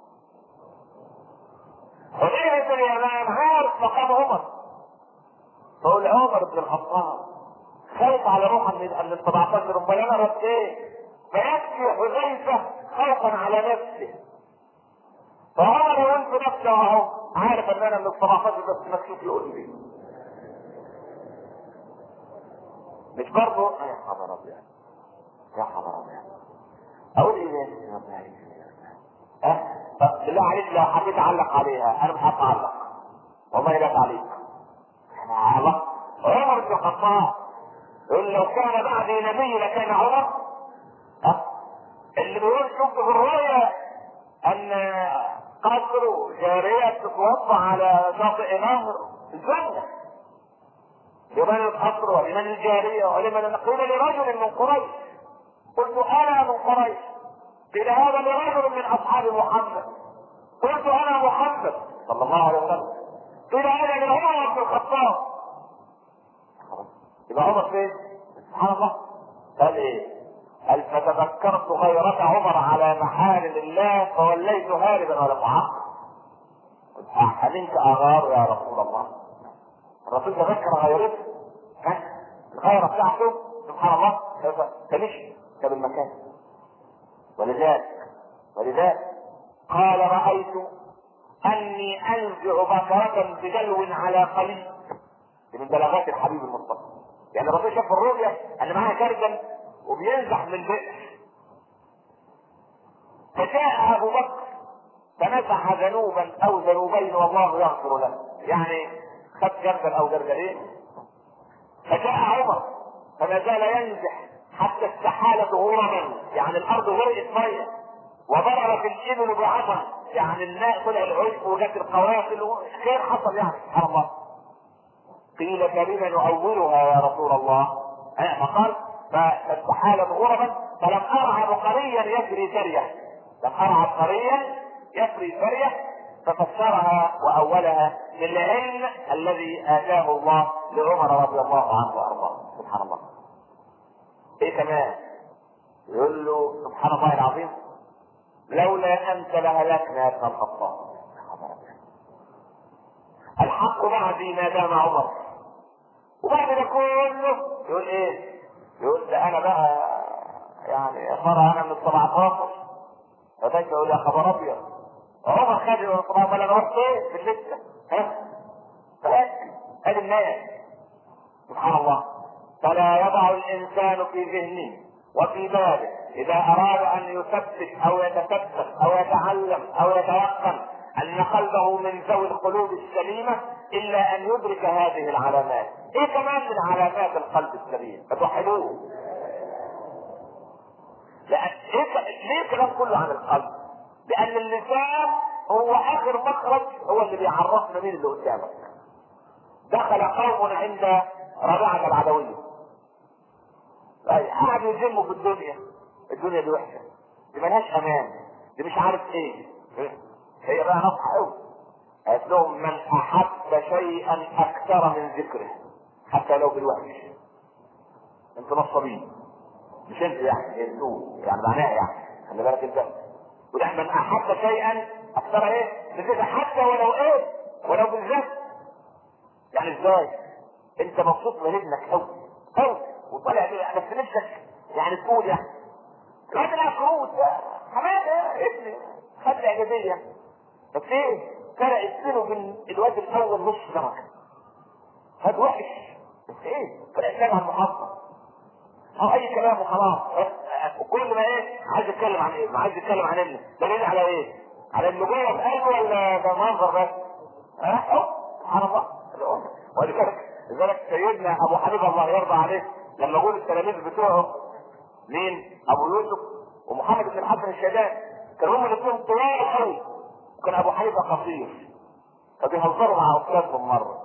حذيفه بن اليمان عارف مقام عمر، فقول عمر بن الخطاب خايف على روحه من ال 17، امال انا رد ايه؟ فيكفي حذيفه خوفا على نفسه. فعمر يقول في نفسه اهو عارف ان انا من ال 17 بس مكشوف يقول لي مش برضه يا خبر ابيض يا خبر ابيض اقول ايه يا ربي؟ بالله عليك لو حبيت اعلق عليها انا مش هتعلق والله لا تعليق. عمر بن الخطاب يقول لو كان بعدي نبي لكان عمر. اللي بيقول شفت في الرؤيا ان قصر جارية تتوضا على شاطئ نهر الجنة، لمن القصر ولمن الجارية ولمن قيل لرجل من قريش، قلت انا من قريش، قيل هذا لرجل من اصحاب محمد، قلت انا محمد صلى الله عليه وسلم، قيل هذا لعمر بن الخطاب. يبقى عمر فين؟ سبحان الله. قال ايه؟ قال فتذكرت غيرة عمر على محارم الله فوليت هاربا ولم اعقل. حلمت اغار يا رسول الله. الرسول تذكر غيرته الغيرة بتاعته سبحان الله تمشي بالمكان. ولذلك قال رأيت اني انزع بكرة بدلو على قليل من بلاغات الحبيب المصطفى يعني الرسول شاف الرؤيا اللي معاها كرجل وبينزح من البئر، فجاء ابو بكر فنزح ذنوبا او ذنوبين والله يغفر له، يعني خد جرجل او جرجلين. فجاء عمر فما زال ينزح حتى استحالت غرما، يعني الارض غرقت ميه، وضربت الابل بعصا، يعني الماء طلع العشب وجت القوافل خير حصل، يعني سبحان الله. قيل فلم نؤولها يا رسول الله؟ فقال فاستحالت غرما فلم ارى بقريا يجري سريه، لم ارى بقريا يجري سريه، ففسرها واولها للعلم الذي اتاه الله لعمر رضي الله عنه وارضاه. سبحان الله. ايه كمان؟ يقول له سبحان الله العظيم لولا انت لهلكنا يا ابن الخطاب. الحق بعدي ما دام عمر. وبعد ده كله يقول ايه؟ يقول ده انا بقى يعني يا ترى انا من 17 فدايما يقول يا خبر ابيض عمر خد من 17 انا رحت ايه في السته ادي الناس. سبحان الله. فلا يضع الانسان في ذهنه وفي باله اذا اراد ان يثبت او يتثبت او يتعلم او يتيقن ان قلبه من ذوي القلوب السليمه الا ان يدرك هذه العلامات. ايه كمان من علامات القلب السليم؟ فتوحدوه. ليه الكلام كله عن القلب؟ لان اللسان هو اخر مخرج، هو اللي بيعرفنا مين اللي قدامك. دخل قوم عند ربيعة العدوية قعدوا يذموا في الدنيا دي وحشه، دي ملهاش امان، دي مش عارف ايه. هي بقى نصح قوي، قالت لهم من احب شيئا اكثر من ذكره حتى لو بالوحش. انتوا نصابين، مش انت يعني انتوا يعني معناها يعني خلي بالك انت. وده من احب شيئا اكثر ايه من ذكره حتى ولو ايه ولو بالذات. يعني ازاي انت مبسوط من ابنك قوي وطالع بيه بس نفسك يعني تقول يعني الواد العفروت حماده ابني خد الاعجابيه، بس ايه فرق السنه وبين الواد الاول نص درجه، هاد وحش بس ايه فرق السنه عن المحافظه او اي كلام وخلاص. وكل ما ايه عايز يتكلم عن ايه؟ عايز يتكلم عن ابنه، دليل على ايه؟ على انه جوه في قلبه ولا ده منظر بس؟ سبحان الله. ولذلك سيدنا ابو حنيفه الله يرضى عليه لما يقول التلاميذ بتوعه مين؟ ابو يوسف ومحمد بن الحسن الشيباني كانوا هم الاثنين طوال قوي، وكان ابو حنيفه قصير، فبيهزروا مع استاذهم مره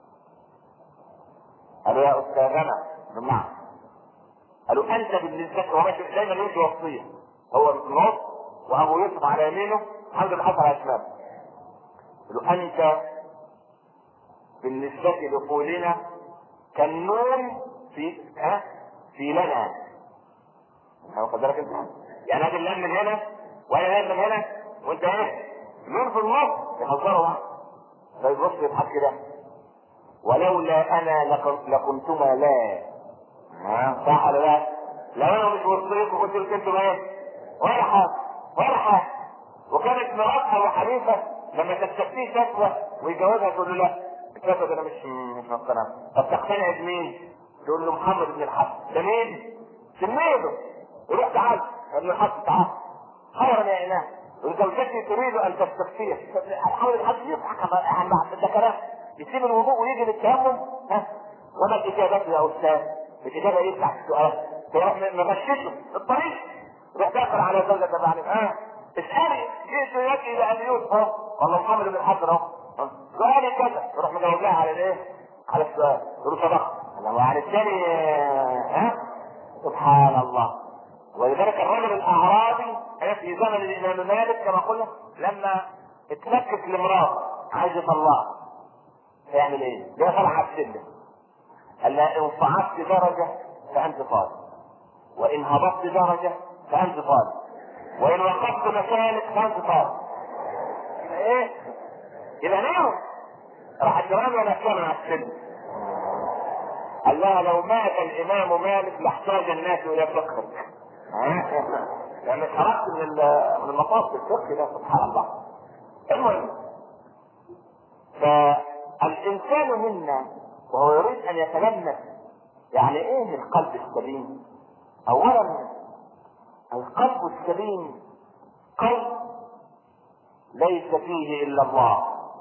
قالوا يا استاذنا بمعنى قالوا انت بالنسبه هو ماشي دايما يمشي وصيه، هو في النص وابو يوسف على يمينه محمد بن الحسن على شماله. قالوا انت بالنسبه لقولنا كالنون في لنا. واخد بالك انت؟ يعني هذا اللام من هنا وانا لام من هنا وانت ايه؟ نون في النص يهزروا بعض. فيبص يضحك كده ولولا انا لكنتما لا. صح ولا لا؟ لو انا مش وصيت وكنت قلت انتم ايه؟ ولا حاجه. وكانت مرات ابو حنيفه لما تستفتيه فتوى ويجاوبها تقول له لا الفتوى ده انا مش مقتنع. طب تقتنع بمين؟ تقول له محمد بن الحسن. ده مين؟ سميته. يروح تعال ابن الحسن تعال خيرا يا اله وزوجتي تريد ان تستفتيه. محمد بن الحسن يضحك عن ده كلام، يسيب الوضوء ويجي للتيمم. وما الاجابه يا استاذ؟ الاجابه يفتح السؤال يروح مغششه الطريق، يروح داخل على زوجته بعد اسالي جئت ياتي الى ابي يوسف والله محمد بن الحسن اهو سؤالي كذا، يروح مجاوب لها على الايه؟ على السؤال يقول صدقت وعلى الثاني سبحان الله. ولذلك الرجل الاعرابي في زمن الامام مالك كما قلنا لما اتلكك لامراه عايز يطلقها هيعمل ايه؟ ده طلع على السلم قال لها ان صعدت درجه فانت طالب، وان هبطت درجه فانت طالب، وان وقفت مكانك فانت طالب. يبقى ايه؟ يبقى نعم راح الجيران ولا كان على السلم. قال لها لو مات الامام مالك لاحتاج الناس الى فقهك. يعني خرجت من المطاف الفقهي ده سبحان الله. المهم فالانسان منا وهو يريد ان يتلمس يعني ايه القلب السليم؟ اولا القلب السليم قلب ليس فيه الا الله،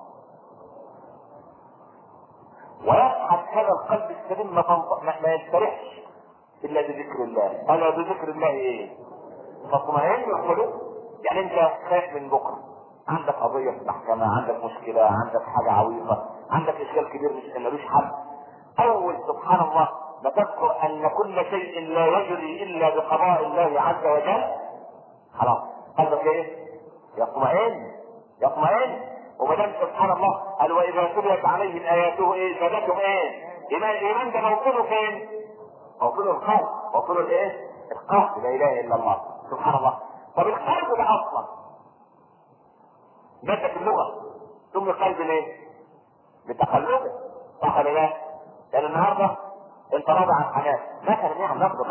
ويبحث هذا القلب السليم ما يستريحش الا بذكر الله. الا بذكر الله ايه؟ فاطمئن القلوب. يعني انت خايف من بكره، عندك قضيه في المحكمه، عندك مشكله، عندك حاجه عويصه، عندك اشكال كبير مش ملوش حل. اول سبحان الله ما تذكر ان كل شيء لا يجري الا بقضاء الله عز وجل، خلاص قلبك ايه؟ يطمئن. وما دام سبحان الله قال واذا تليت عليهم اياته ايه؟ زادتهم ايه؟ ايمان ده موطنه فين؟ موطنه القلب. موطنه الايه؟ القلب. لا اله الا الله سبحان الله. طب القلب ده اصلا مادة في اللغة سمي قلب ليه؟ بتقلبه، صح ولا لا؟ لان النهارده انت راضي عن حاجات مثلا، يعني نفرض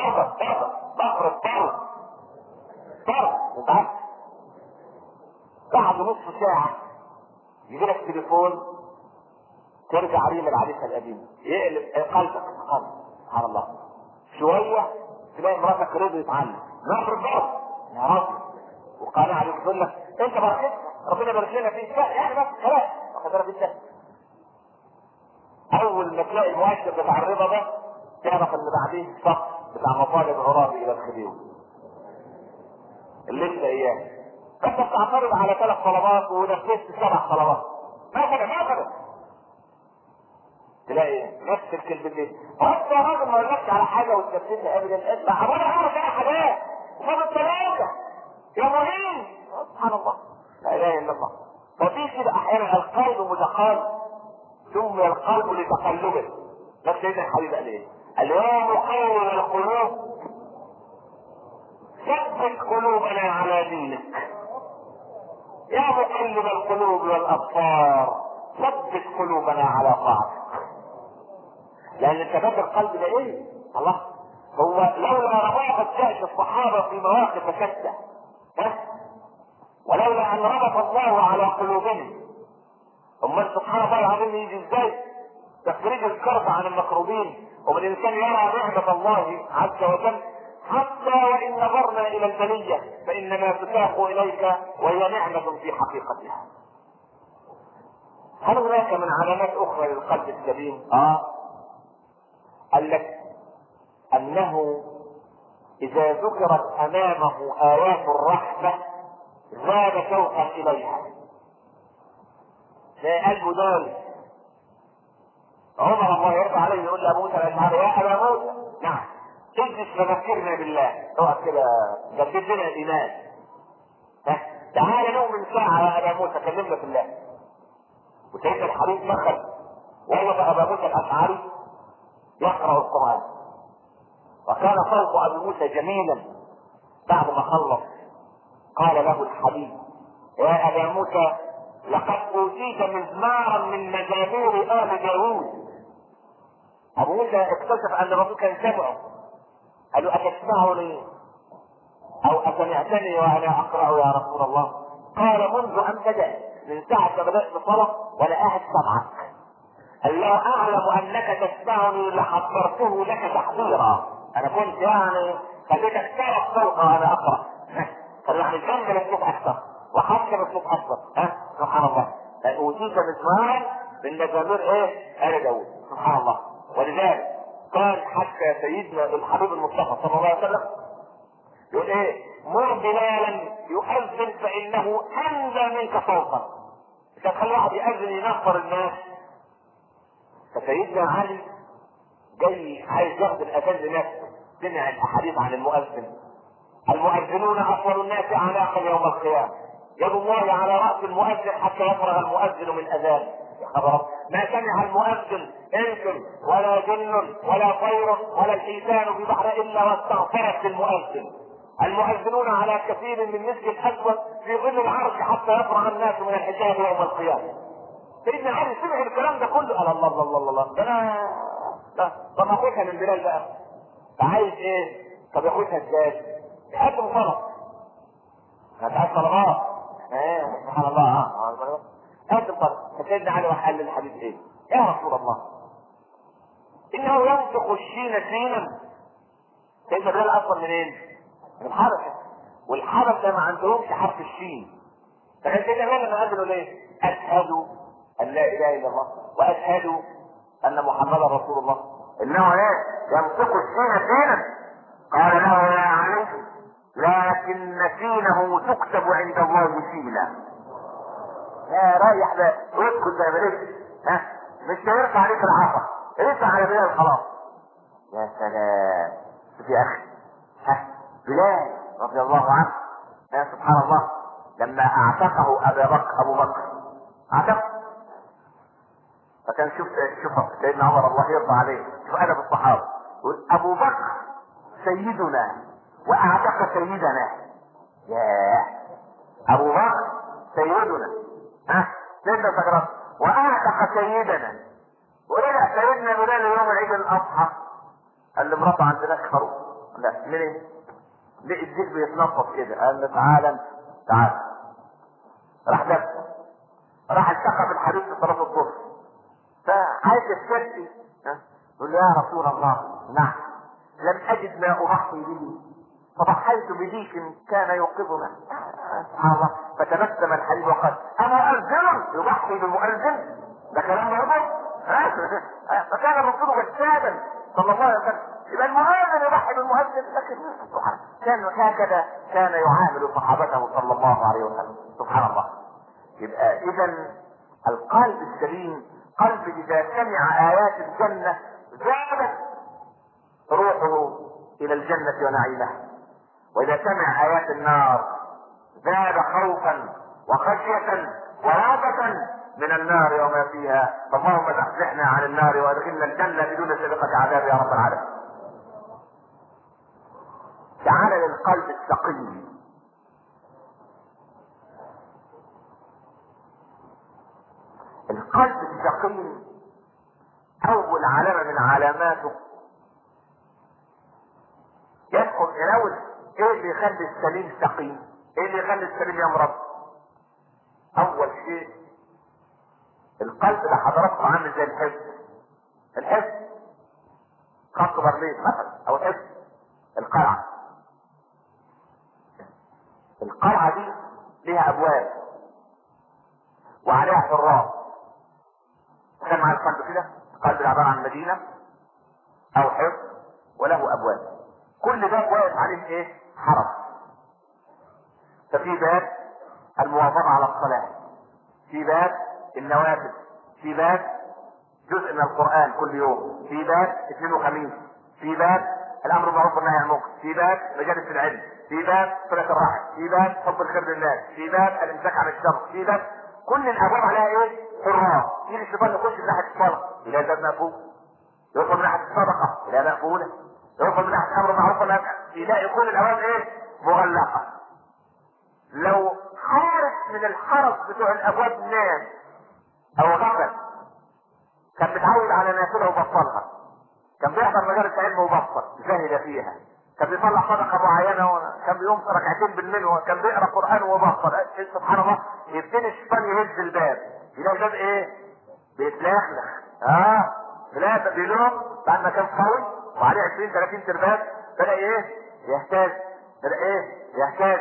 انت عارف بعد نص ساعة يجي لك تليفون ترجع عليه من العريسة القديمة، يقلب قلبك سبحان الله. شوية تلاقي مراتك رضيت عنك، نفرض بقى يا راجل وقال عليك يقول لك انت بركتك ربنا يبارك لنا فيك، يعني بس خلاص واخد بالك انت. اول ما تلاقي المؤشر بتاع الرضا ده تعرف ان بعديه الصف بتاع مطالب عرابي الى الخديوي اللي انت اياه. انت بتعترض على 3 طلبات ونفذت 7 طلبات مثلا تلاقي نفس الكلمتين. انت يا راجل ما قلتش على حاجه وتنفذها ابدا، اسمع ابونا عمل 3 حاجات وفاضل 3 يا مهم. سبحان الله لا اله الا الله. ففي كده احيانا القلب متقلب، سمي القلب لتقلبه. بس سيدنا الحبيب قال ايه؟ قال يا مقلب القلوب ثبت قلوبنا على دينك. يا مقلب القلوب والابصار ثبت قلوبنا على طاعتك. لان ثبات القلب ده ايه؟ الله هو لولا رباطة جأش الصحابة في مواقف شتى، ولولا ان ربط الله على قلوبهم، امال سبحان الله العظيم يجي ازاي تخريج الكرب عن المكروبين ومن الانسان يرى نعمة الله عز وجل. حتى وان نظرنا الى البلية فانما تساق اليك وهي نعمة في حقيقتها. هل هناك من علامات اخرى للقلب السليم؟ قال لك انه اذا ذكرت امامه ايات الرحمة زاد شوقا اليها. زي قلبه دول عمر الله يرضى عليه يقول لابو موسى الاشعري يا ابا موسى نعم اجلس فذكرنا بالله، اقعد كده جدد لنا الايمان، تعال نؤمن ساعه يا ابا موسى كلمنا بالله. وسيدنا الحبيب دخل ووجد ابا موسى الاشعري يقرا القران، وكان صوت ابي موسى جميلا. بعد ما خلص قال له الحبيب يا ابا موسى لقد اوتيت مزمارا من مزامير ال داوود. ابو موسى اكتشف ان الرسول كان سمعه، قال له اتسمعني او اسمعتني وانا اقرا يا رسول الله؟ قال منذ ان بدات، من ساعه ما بدات الصلاه وانا قاعد سمعك. قال له اعلم انك تسمعني لحضرته لك تحضيرا، انا كنت يعني خليتك تعرف صوت وانا اقرا، قال يعني جنب الصوت اكثر وحسن الصوت اكثر. سبحان الله اوتيت مزمارا من مزامير ايه؟ ال داوود. سبحان الله. ولذلك قال حتى سيدنا الحبيب المصطفى صلى الله عليه وسلم يقول ايه؟ مر بلالا يؤذن فانه انزل منك صوتا. مش هتخلي واحد يأذن ينفر الناس. فسيدنا علي جاي عايز ياخد الاذان لنفسه، سمع الاحاديث عن المؤذن. المؤذنون افضل الناس اعناقا يوم القيامه، يد الله على راس المؤذن حتى يفرغ المؤذن من اذانه. يا خبر ما سمع المؤذن انس ولا جن ولا طير ولا الحيتان في بحر الا واستغفرت للمؤذن. المؤذنون على كثير من مسك الاسود في ظل العرش حتى يفرغ الناس من الحجاب يوم القيامه. سيدنا علي سمع الكلام ده كله قال الله الله الله الله ده انا طب اخدها من بلال بقى. عايز ايه؟ طب ياخدها ازاي؟ يقدم طلب. هتعرف طلبات سبحان الله. قدم طلب. فسيدنا علي راح قال للحبيب ايه؟ يا رسول الله انه ينفخ الشين شينا. سيدنا بلال اصلا منين؟ من الحبشه، والحبشه ما عندهمش حرف الشين. فكان سيدنا بلال لما قال له ليه؟ اشهد ان لا اله الا الله واشهد ان محمدا رسول الله، انه ايه؟ ينفخ الشين شينا. قال له يا علي لكن شينه تكتب عند الله شينا. يا رايح بقى اسكت يا بلال، ها مش هيرفع عليك العصا، ارفع على بلال خلاص. يا سلام يا اخي، ها بلال رضي الله عنه، يا سبحان الله، لما اعتقه ابو بكر اعتقه. فكان شوف سيدنا عمر الله يرضى عليه، شوف ادب الصحابه، يقول ابو بكر سيدنا واعتق سيدنا. يا ابو بكر سيدنا، ها سيدنا سكرات واعتق سيدنا. ورجع سيدنا بلال يوم عيد الاضحى قال لمراته عندنا خروف، لا من ايه؟ لقي الديك بيتنطط كده، قال له تعالى تعالى. راح دب، راح التقى بالحبيب في صلاه الظهر، فعايز يستفتي، يقول له يا رسول الله نعم لم اجد ما اضحي به فضحيت بديك كان يوقظنا. سبحان الله. فتبسم الحبيب وقال امؤذن يضحي بمؤذن؟ ده كلام مرضى. فكان الرسول كذابا صلى الله عليه وسلم، يبقى المؤذن يضحي بالمؤذن، لكن كان هكذا كان يعامل صحابته صلى الله عليه وسلم. سبحان الله. يبقى اذا القلب السليم قلب اذا سمع ايات الجنه زادت روحه الى الجنه ونعيمها، واذا سمع ايات النار زاد خوفا وخشيه ورهبه من النار وما فيها. فاللهم زحزحنا عن النار وادخلنا الجنه بدون سابقه عذاب يا رب العالمين. تعال للقلب السقيم. القلب السقيم اول علامه من علاماته يدخل الاول. ايه اللي يخلي السليم سقيم؟ ايه اللي يخلي السليم يمرض؟ اول شيء القلب ده حضراتكم عامل زي الحفظ. الحفظ خط برلين مثلا، او الحفظ القلعه. القلعه دي ليها ابواب وعليها حراس. تخيل معايا القلب كده، القلب ده عباره عن مدينه او حفظ وله ابواب، كل باب واقف عليه ايه؟ حرس. ففي باب المواظبه على الصلاه، في باب النوافل، في باب جزء من القرآن كل يوم، في باب اثنين وخميس، في باب الامر بالمعروف والنهي عن المنكر، في باب مجالس العلم، في باب صلة الرحم، في باب حب الخير للناس، في باب الامساك عن الشر، في باب كل الابواب عليها ايه؟ حراس. يجي الشيطان يخش من ناحيه الصلاه يلاقي الباب مقفول، يدخل من ناحيه الصدقه يلاقي مقفوله، يدخل من ناحيه الامر بالمعروف والنهي يلاقي كل الابواب ايه؟ مغلقه. لو حارس من الحرس بتوع الابواب نام او غفل، كان متعود على نافله وبطلها، كان بيحضر مجالس علم وبطل زهد فيها، كان بيطلع صدقه معينه، كان بيقوم ركعتين بالليل، وكان بيقرا قران وبطل. سبحان الله. يبتدي الشيطان يهز الباب، يلاقي الباب ايه؟ بيتلخلخ. لا بيلوم بعد ما كان قوي وعليه 20 30 ترباس، بدا ايه؟ يهتز. بدا ايه؟ يهتز.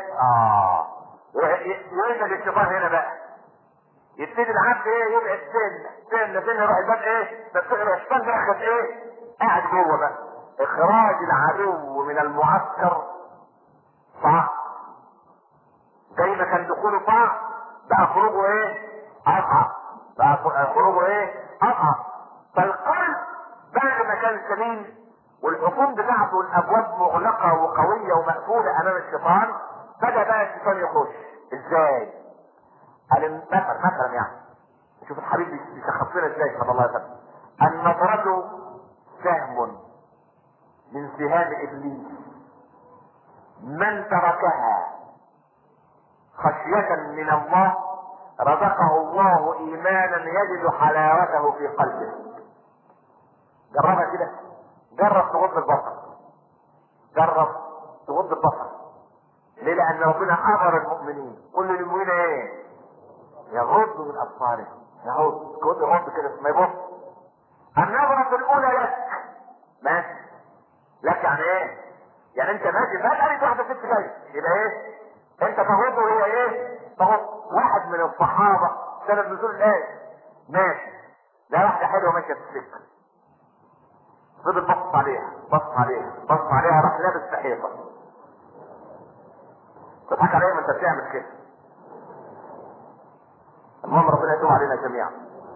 يوجد الشيطان هنا بقى، يبتدي العبد ايه؟ يبعد سن يروح الباب ايه؟ بس الشيطان ياخد ايه؟ قاعد جوه بقى. اخراج العدو من المعسكر صعب، زي ما كان دخوله صعب بقى خروجه ايه؟ اصعب. بقى خروجه ايه؟ اصعب. فالقلب بعد ما كان سليم والحكوم بتاعته والابواب مغلقه وقويه ومقفوله امام الشيطان، بدا بقى الشيطان يخش. ازاي؟ قال مثلا يعني شوف الحبيب بيشخص لنا ازاي صلى الله عليه وسلم. النظرة سهم من سهام ابليس، من تركها خشية من الله رزقه الله ايمانا يجد حلاوته في قلبه. جربها كده، جرب تغض البصر، جرب تغض البصر. ليه؟ لان ربنا امر المؤمنين، كل المؤمنين ايه؟ يغضوا من ابصارهم. يغض كده ما يبص. النظرة الاولى لك ماشي لك يعني ايه؟ يعني انت ماشي فجأة لقيت واحدة ست جاية، يبقى ايه؟ انت تغض وهي ايه؟ تغض. واحد من الصحابة سنة نزول الايه ماشي، لا واحدة حلوة ماشية في السكة، فضل بص عليها بص عليها بص عليها، راح لابس في حيطة. تضحك عليا ما انت بتعمل كده. المهم ربنا يتوب علينا جميعا.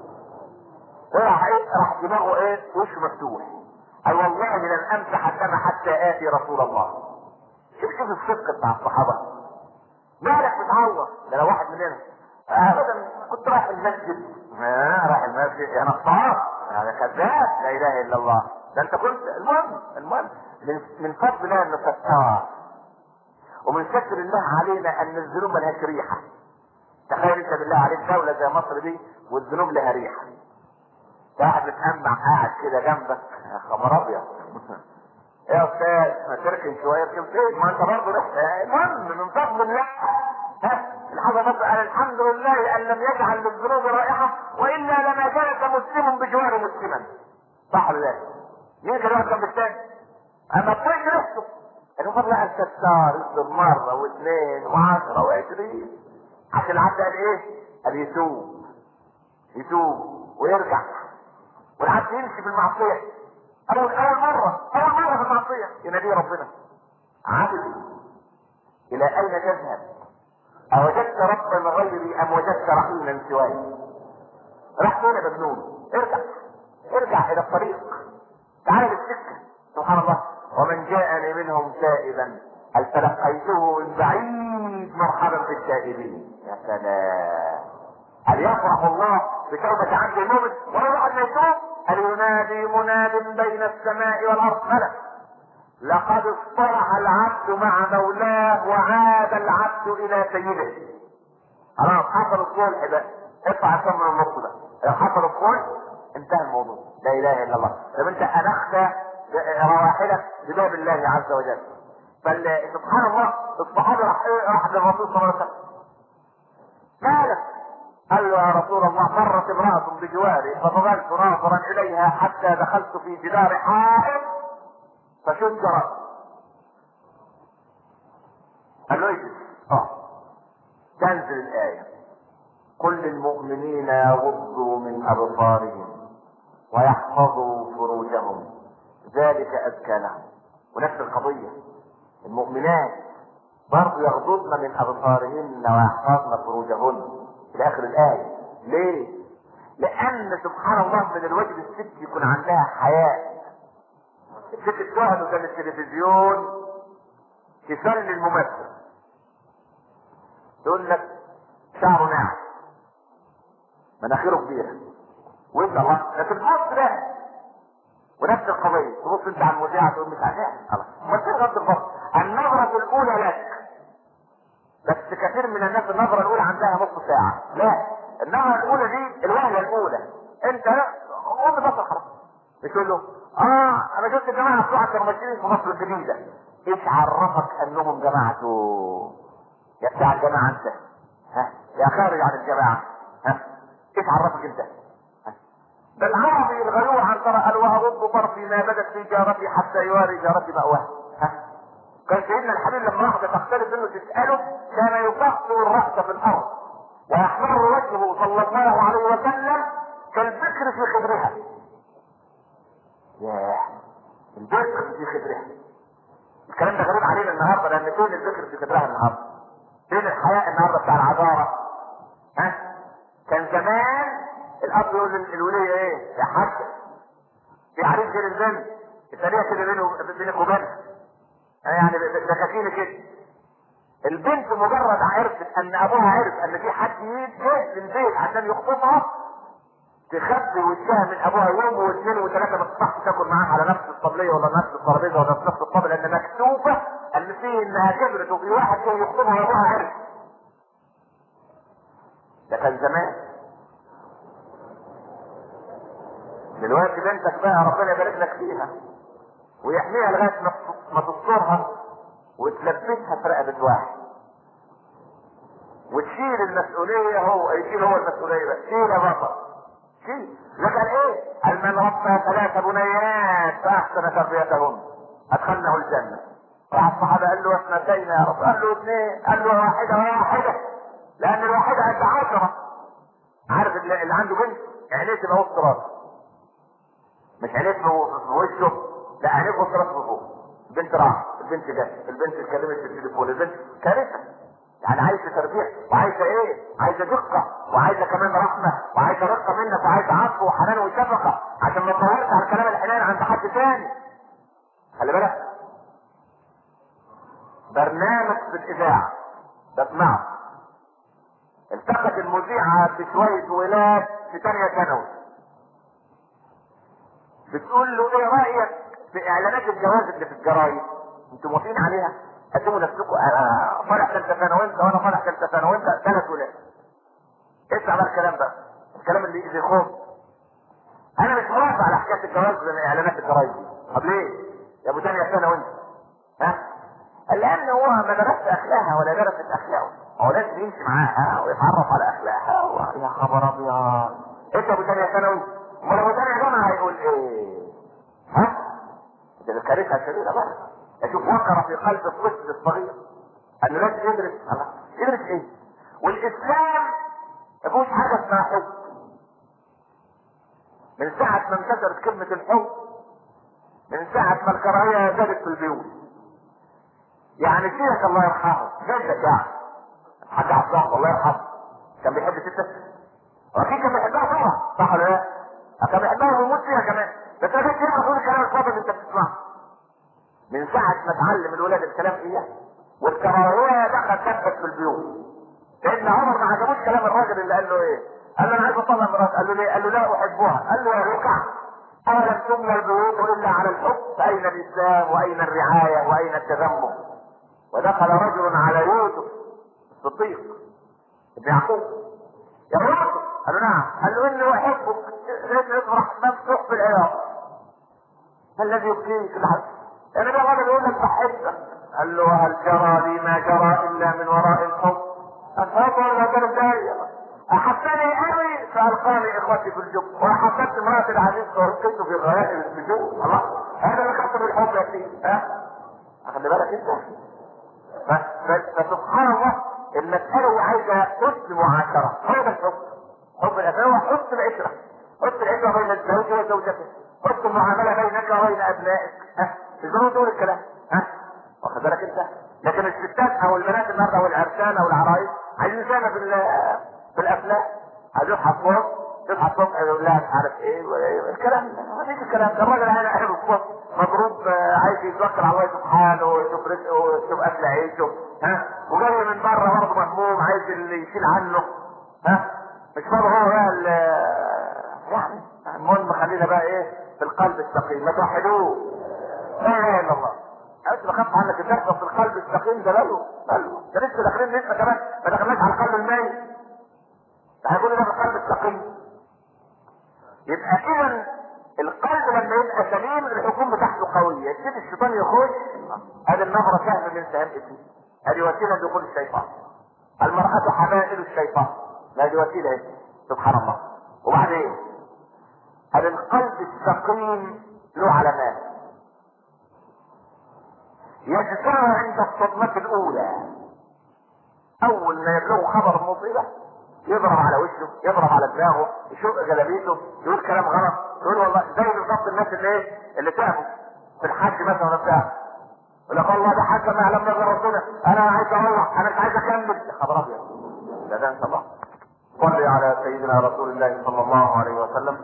راح دماغه ايه؟ وشه مفتوح. اي والله لن امسح الدم حتى اتي رسول الله. شوف الصدق بتاع الصحابه. مالك متعور؟ ده لو واحد مننا ابدا كنت رايح المسجد. رايح المسجد يا نصار، هذا كذاب، لا اله الا الله. ده انت كنت المهم من فضل الله انه ستار، ومن ستر الله علينا ان الذنوب ملهاش ريحه. تخيل انت بالله عليك دوله زي مصر دي والذنوب لها ريحه. واحد متأمع قاعد كده جنبك، يا خبر ابيض. يا استاذ ما تركن شويه، اركن فين؟ ما انت برضه رحت. المهم من فضل الله الحاجه بس قال الحمد لله ان لم يجعل للذنوب رائحه، والا لما جلس مسلم بجوار مسلما. صح ولا لا؟ مين كان واحد جنب الثاني؟ اما طلعت ريحته. لكن فضل الله الستار يصبر مره واثنين و10 و20 عشان العبد قال ايه؟ قال يتوب ويرجع. والعبد يمشي في المعصيه اول مره في المعصيه ينادي ربنا عبدي الى اين تذهب؟ اوجدت ربا غيري ام وجدت رحيما سواي؟ راح فين يا مجنون؟ ارجع الى الطريق، تعال للسكه. سبحان الله. ومن جاءني منهم تائبا هل تلقيته من بعيد مرحبا بالتائبين. يا سلام. هل يفرح الله بتوبة عبد المؤمن ولو واحد ما يتوب؟ هل ينادي مناد بين السماء والارض؟ ملك لقد اصطلح العبد مع مولاه وعاد العبد الى سيده. خلاص حصل الصلح ده، اطلع كم من النص ده. حصل الصلح انتهى الموضوع. لا اله الا الله. طب انت انخت رواحلك بباب الله عز وجل. سبحان الله الصحابه راح للرسول صلى الله عليه وسلم. مالك؟ قال له يا رسول الله مرت امرأة بجواري فظللت ناظرا اليها حتى دخلت في جدار حائط فشد رأسي. قال له اجلس. تنزل الآية قل للمؤمنين يغضوا من أبصارهم ويحفظوا فروجهم ذلك أزكى لهم. ونفس القضية المؤمنات برضو يغضضن من أبصارهن ويحفظن فروجهن في آخر الآية. ليه؟ لأن سبحان الله من الواجب الست يكون عندها حياء. الست تقعد قدام التلفزيون تسلي الممثل تقول لك شعره ناعم مناخيره كبيره وانت الله لكن تبص ده. ونفس القضيه تبص انت على المذيعه تقول مش عارف خلاص ما تغض البصر. النظره الاولى لك، بس كثير من الناس النظره الاولى عندها نص ساعه. لا، النظره الاولى دي الوهله الاولى. انت قوم بصر خلاص. بتقول له انا شفت الجماعه بتوعك كانوا ماشيين في مصر الجديده. ايش عرفك انهم جماعته؟ يا بتاع الجماعه انت، يا خارج عن الجماعه، ايش عرفك انت؟ ده العربي الغيور عن ترى قال واغض طرفي ما بدت في جارتي حتى يواري جارتي مأواه. كان سيدنا الحبيب لما واحده تختلف انه تساله كان يقصر الراس في الارض ويحمر وجهه صلى الله عليه وسلم كالبكر في خدرها. ياه، البكر في خدرها. الكلام ده غريب علينا النهارده لان فين البكر في خدرها النهارده؟ فين الحياء النهارده بتاع العذاره؟ كان زمان الاب يقول للوليه ايه؟ يا حاج في عريس غير البنت الثانيه كده بينك وبينها يعني دكاكين كده. البنت مجرد عرفت ان ابوها عرف ان في حد يجي للبيت عشان يخطبها تخبي وشها من ابوها يوم واثنين وثلاثه ما تفتحش تاكل معاها على نفس الطبليه ولا نفس الترابيزه ولا نفس الطبل لان مكتوبه ان في انها كبرت وفي واحد جاي يخطبها وابوها عرف. ده كان زمان. دلوقتي بنتك بقى ربنا يبارك لك فيها ويحميها لغايه ما تسترها وتلبسها في رقبه واحد وتشيل المسؤوليه. هو يشيل هو المسؤوليه بقى. شيل يا بطل شيء. لكن ايه؟ قال من ربى 3 بنيات فاحسن تربيتهن ادخلنه الجنه. راح الصحابه قال له 2 يا رب، قال له 2، قال له واحده لان الواحده قد 10. عارف اللي عنده بنت عينيه تبقى وسط راسه، مش عينيه في وشه، لا عينيه في وسط راسه فوق. البنت راحت، البنت جت، البنت اتكلمت في التليفون، البنت كارثه. يعني عايزه تربيه، وعايزه ايه؟ عايزه دقه، وعايزه كمان رحمه، وعايزه رقه منك، وعايزه عطف وحنان وشفقه، عشان ما تطورش على الكلام الحنان عند حد تاني. خلي بالك، برنامج في الاذاعه بسمعه، التقت المذيعه بشويه ولاد في 3 ثانوي، بتقول له ايه رايك في اعلانات الجواز اللي في الجرايد؟ انتوا موافقين عليها؟ قدموا نفسكم، فرح 3 ثانوي وانت، وانا فرح 3 ثانوي وانت، 3 ولاد. اسمع بقى الكلام ده، الكلام اللي يأذي خوف. انا مش موافق على حكايه الجواز من اعلانات الجرايد دي. طب ليه؟ يا ابو 3 ثانوي وانت، ها؟ قال لان هو ما درسش اخلاقها ولا درست اخلاقه، هو لازم يمشي معاها ويتعرف على اخلاقها. يا خبر ابيض، انت ابو 3 ثانوي، امال ابو 3 جامعه هيقول ايه؟ ها؟ ده كارثه شديده بقى. اشوف وقر في قلب الطفل الصغير انه لازم يدرس. الله، يدرس ايه؟ والاسلام ما فيهوش حاجه اسمها حب. من ساعه ما انتشرت كلمه الحب، من ساعه ما الكراهيه زادت في البيوت. يعني سيرك الله يرحمه، جدك يعني الحاج عبد الله الله يرحمه، كان بيحب ستك، واكيد كان بيحبها طبعا، صح ولا لا؟ كان بيحبها ويموت فيها كمان، بس ما كانش ينفع تقول الكلام الفاضي اللي انت بتسمعه. من ساعة ما تعلم الولاد الكلام اياه، والكراهية دخلت في البيوت. سيدنا عمر ما عجبوش كلام الراجل اللي قال له ايه؟ قال له انا عايز اطلق مراتي. قال له ليه؟ قال له لا احبها. قال له يا ركع، اولم تبنى البيوت الا على الحب؟ فاين الاسلام واين الرعاية واين التذمر؟ ودخل رجل على يوسف الصديق ابن يعقوب، يا يوسف، قال له نعم. قال له اني احبك، لازم يفرح مفتوح في العياط. ما الذي يبكيك؟ يعني ده الراجل يقول لك بحبك. قال له هل جرى لي ما جرى الا من وراء الحب؟ الحب ولا كان ازاي؟ احبني قوي فالقاني اخوتي في الجب، واحببت امراه العزيز فالقيت في غيائب السجود. الله، هذا اللي خاطر الحب يا سيدي. ها، خلي بالك انت. فسبحان الله، المسألة عايزة حسن معاشرة. هذا الحب، حب الأبناء وحسن العشرة، حسن العشرة بين الزوج وزوجته، حسن المعاملة بينك وبين أبنائك. ها، تقدروا تقول الكلام، ها، واخد بالك أنت؟ لكن الستات أو البنات النهارده أو العرسان أو العرايس عايزين زينا في الأفلام، عايزين حصوات تصحى الصبح يقول لها مش عارف ايه الكلام ده، مفيش الكلام ده. الراجل هنا قاعد الصبح مضروب، عايز يتوكل على الله سبحانه ويشوف رزقه ويشوف اكل عيشه، ها، وجاي من بره برضه مهموم عايز اللي يشيل عنه، ها، مش فاضي هو بقى يعني. المهم خلينا بقى ايه في القلب السقيم، ما توحدوه، لا اله الا الله. انت بخاف عنك الدخله في القلب السقيم ده، ماله ده لسه داخلين لسه كمان ما دخلناش على القلب الميت، هيقول ده القلب السقيم. يبقى اذا القلب لما يبقى سليم الحكم بتاعته قويه، يبتدي الشيطان يخش. هذه النظره سهم من سهام ابليس، هذه وسيله لدخول الشيطان. المراه حبائل الشيطان، هذه وسيله ايه؟ سبحان الله. وبعدين هذا القلب السقيم له علامات يجتمع عند الصدمه الاولى. اول ما يبلغ خبر مصيبه يضرب على وشه، يضرب على دماغه، يشق جلابيته، يقول كلام غلط، يقول والله زي بالظبط الناس اللي تعبوا في الحج مثلا بتاع، يقول لك والله ده حاجه ما يعلمنا الا ربنا، انا عايز اروح، انا مش عايز اكمل. يا خبر ابيض، ده انت الله. صل على سيدنا رسول الله صلى الله عليه وسلم.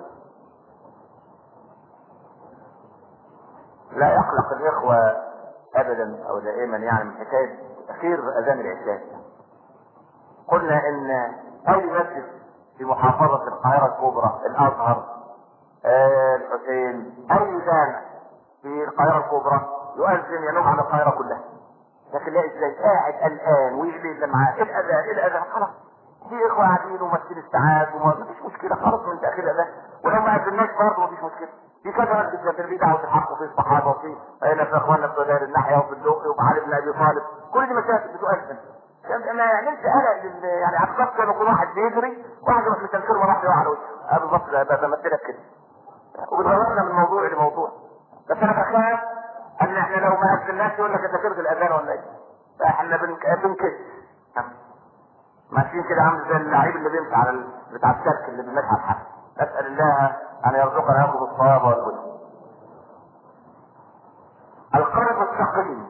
لا يقلق الاخوه ابدا او دائما يعني من حكايه تاخير اذان العشاء. قلنا ان اي مسجد في محافظة القاهرة الكبرى، الازهر، الحسين، اي جامع في القاهرة الكبرى يؤذن ينوب على القاهرة كلها. لكن لا ازاي قاعد الان ويجلس معاه الاذان خلاص، في اخوة قاعدين وماسكين الساعات وما فيش مشكلة خلاص من تاخير الاذان، ولو ما اذناش برضه مفيش مشكلة. في كذا مسجد كان في دعوة الحق وفي الصحابة وفي هنا في اخواننا في دار الناحية وفي الدقي وفي علي بن ابي طالب، كل دي مساجد بتؤذن. ما يعملش قلق يعني عبقى لما يكون واحد بيجري واحد مش متنكر مرة واحدة على وشه، بالظبط بمثلك كده، وبتغيرنا من موضوع لموضوع. بس انا بخاف ان احنا لو ما اذناش يقول لك انت ترضي الاذان ولا ايه؟ فاحنا بنكش ماشيين كده عامل زي اللعيب اللي بيمشي على بتاع السلك اللي بيمشي على الحبل. اسال الله ان يرزقنا ياخذ الصواب والهدى. القلب السقيم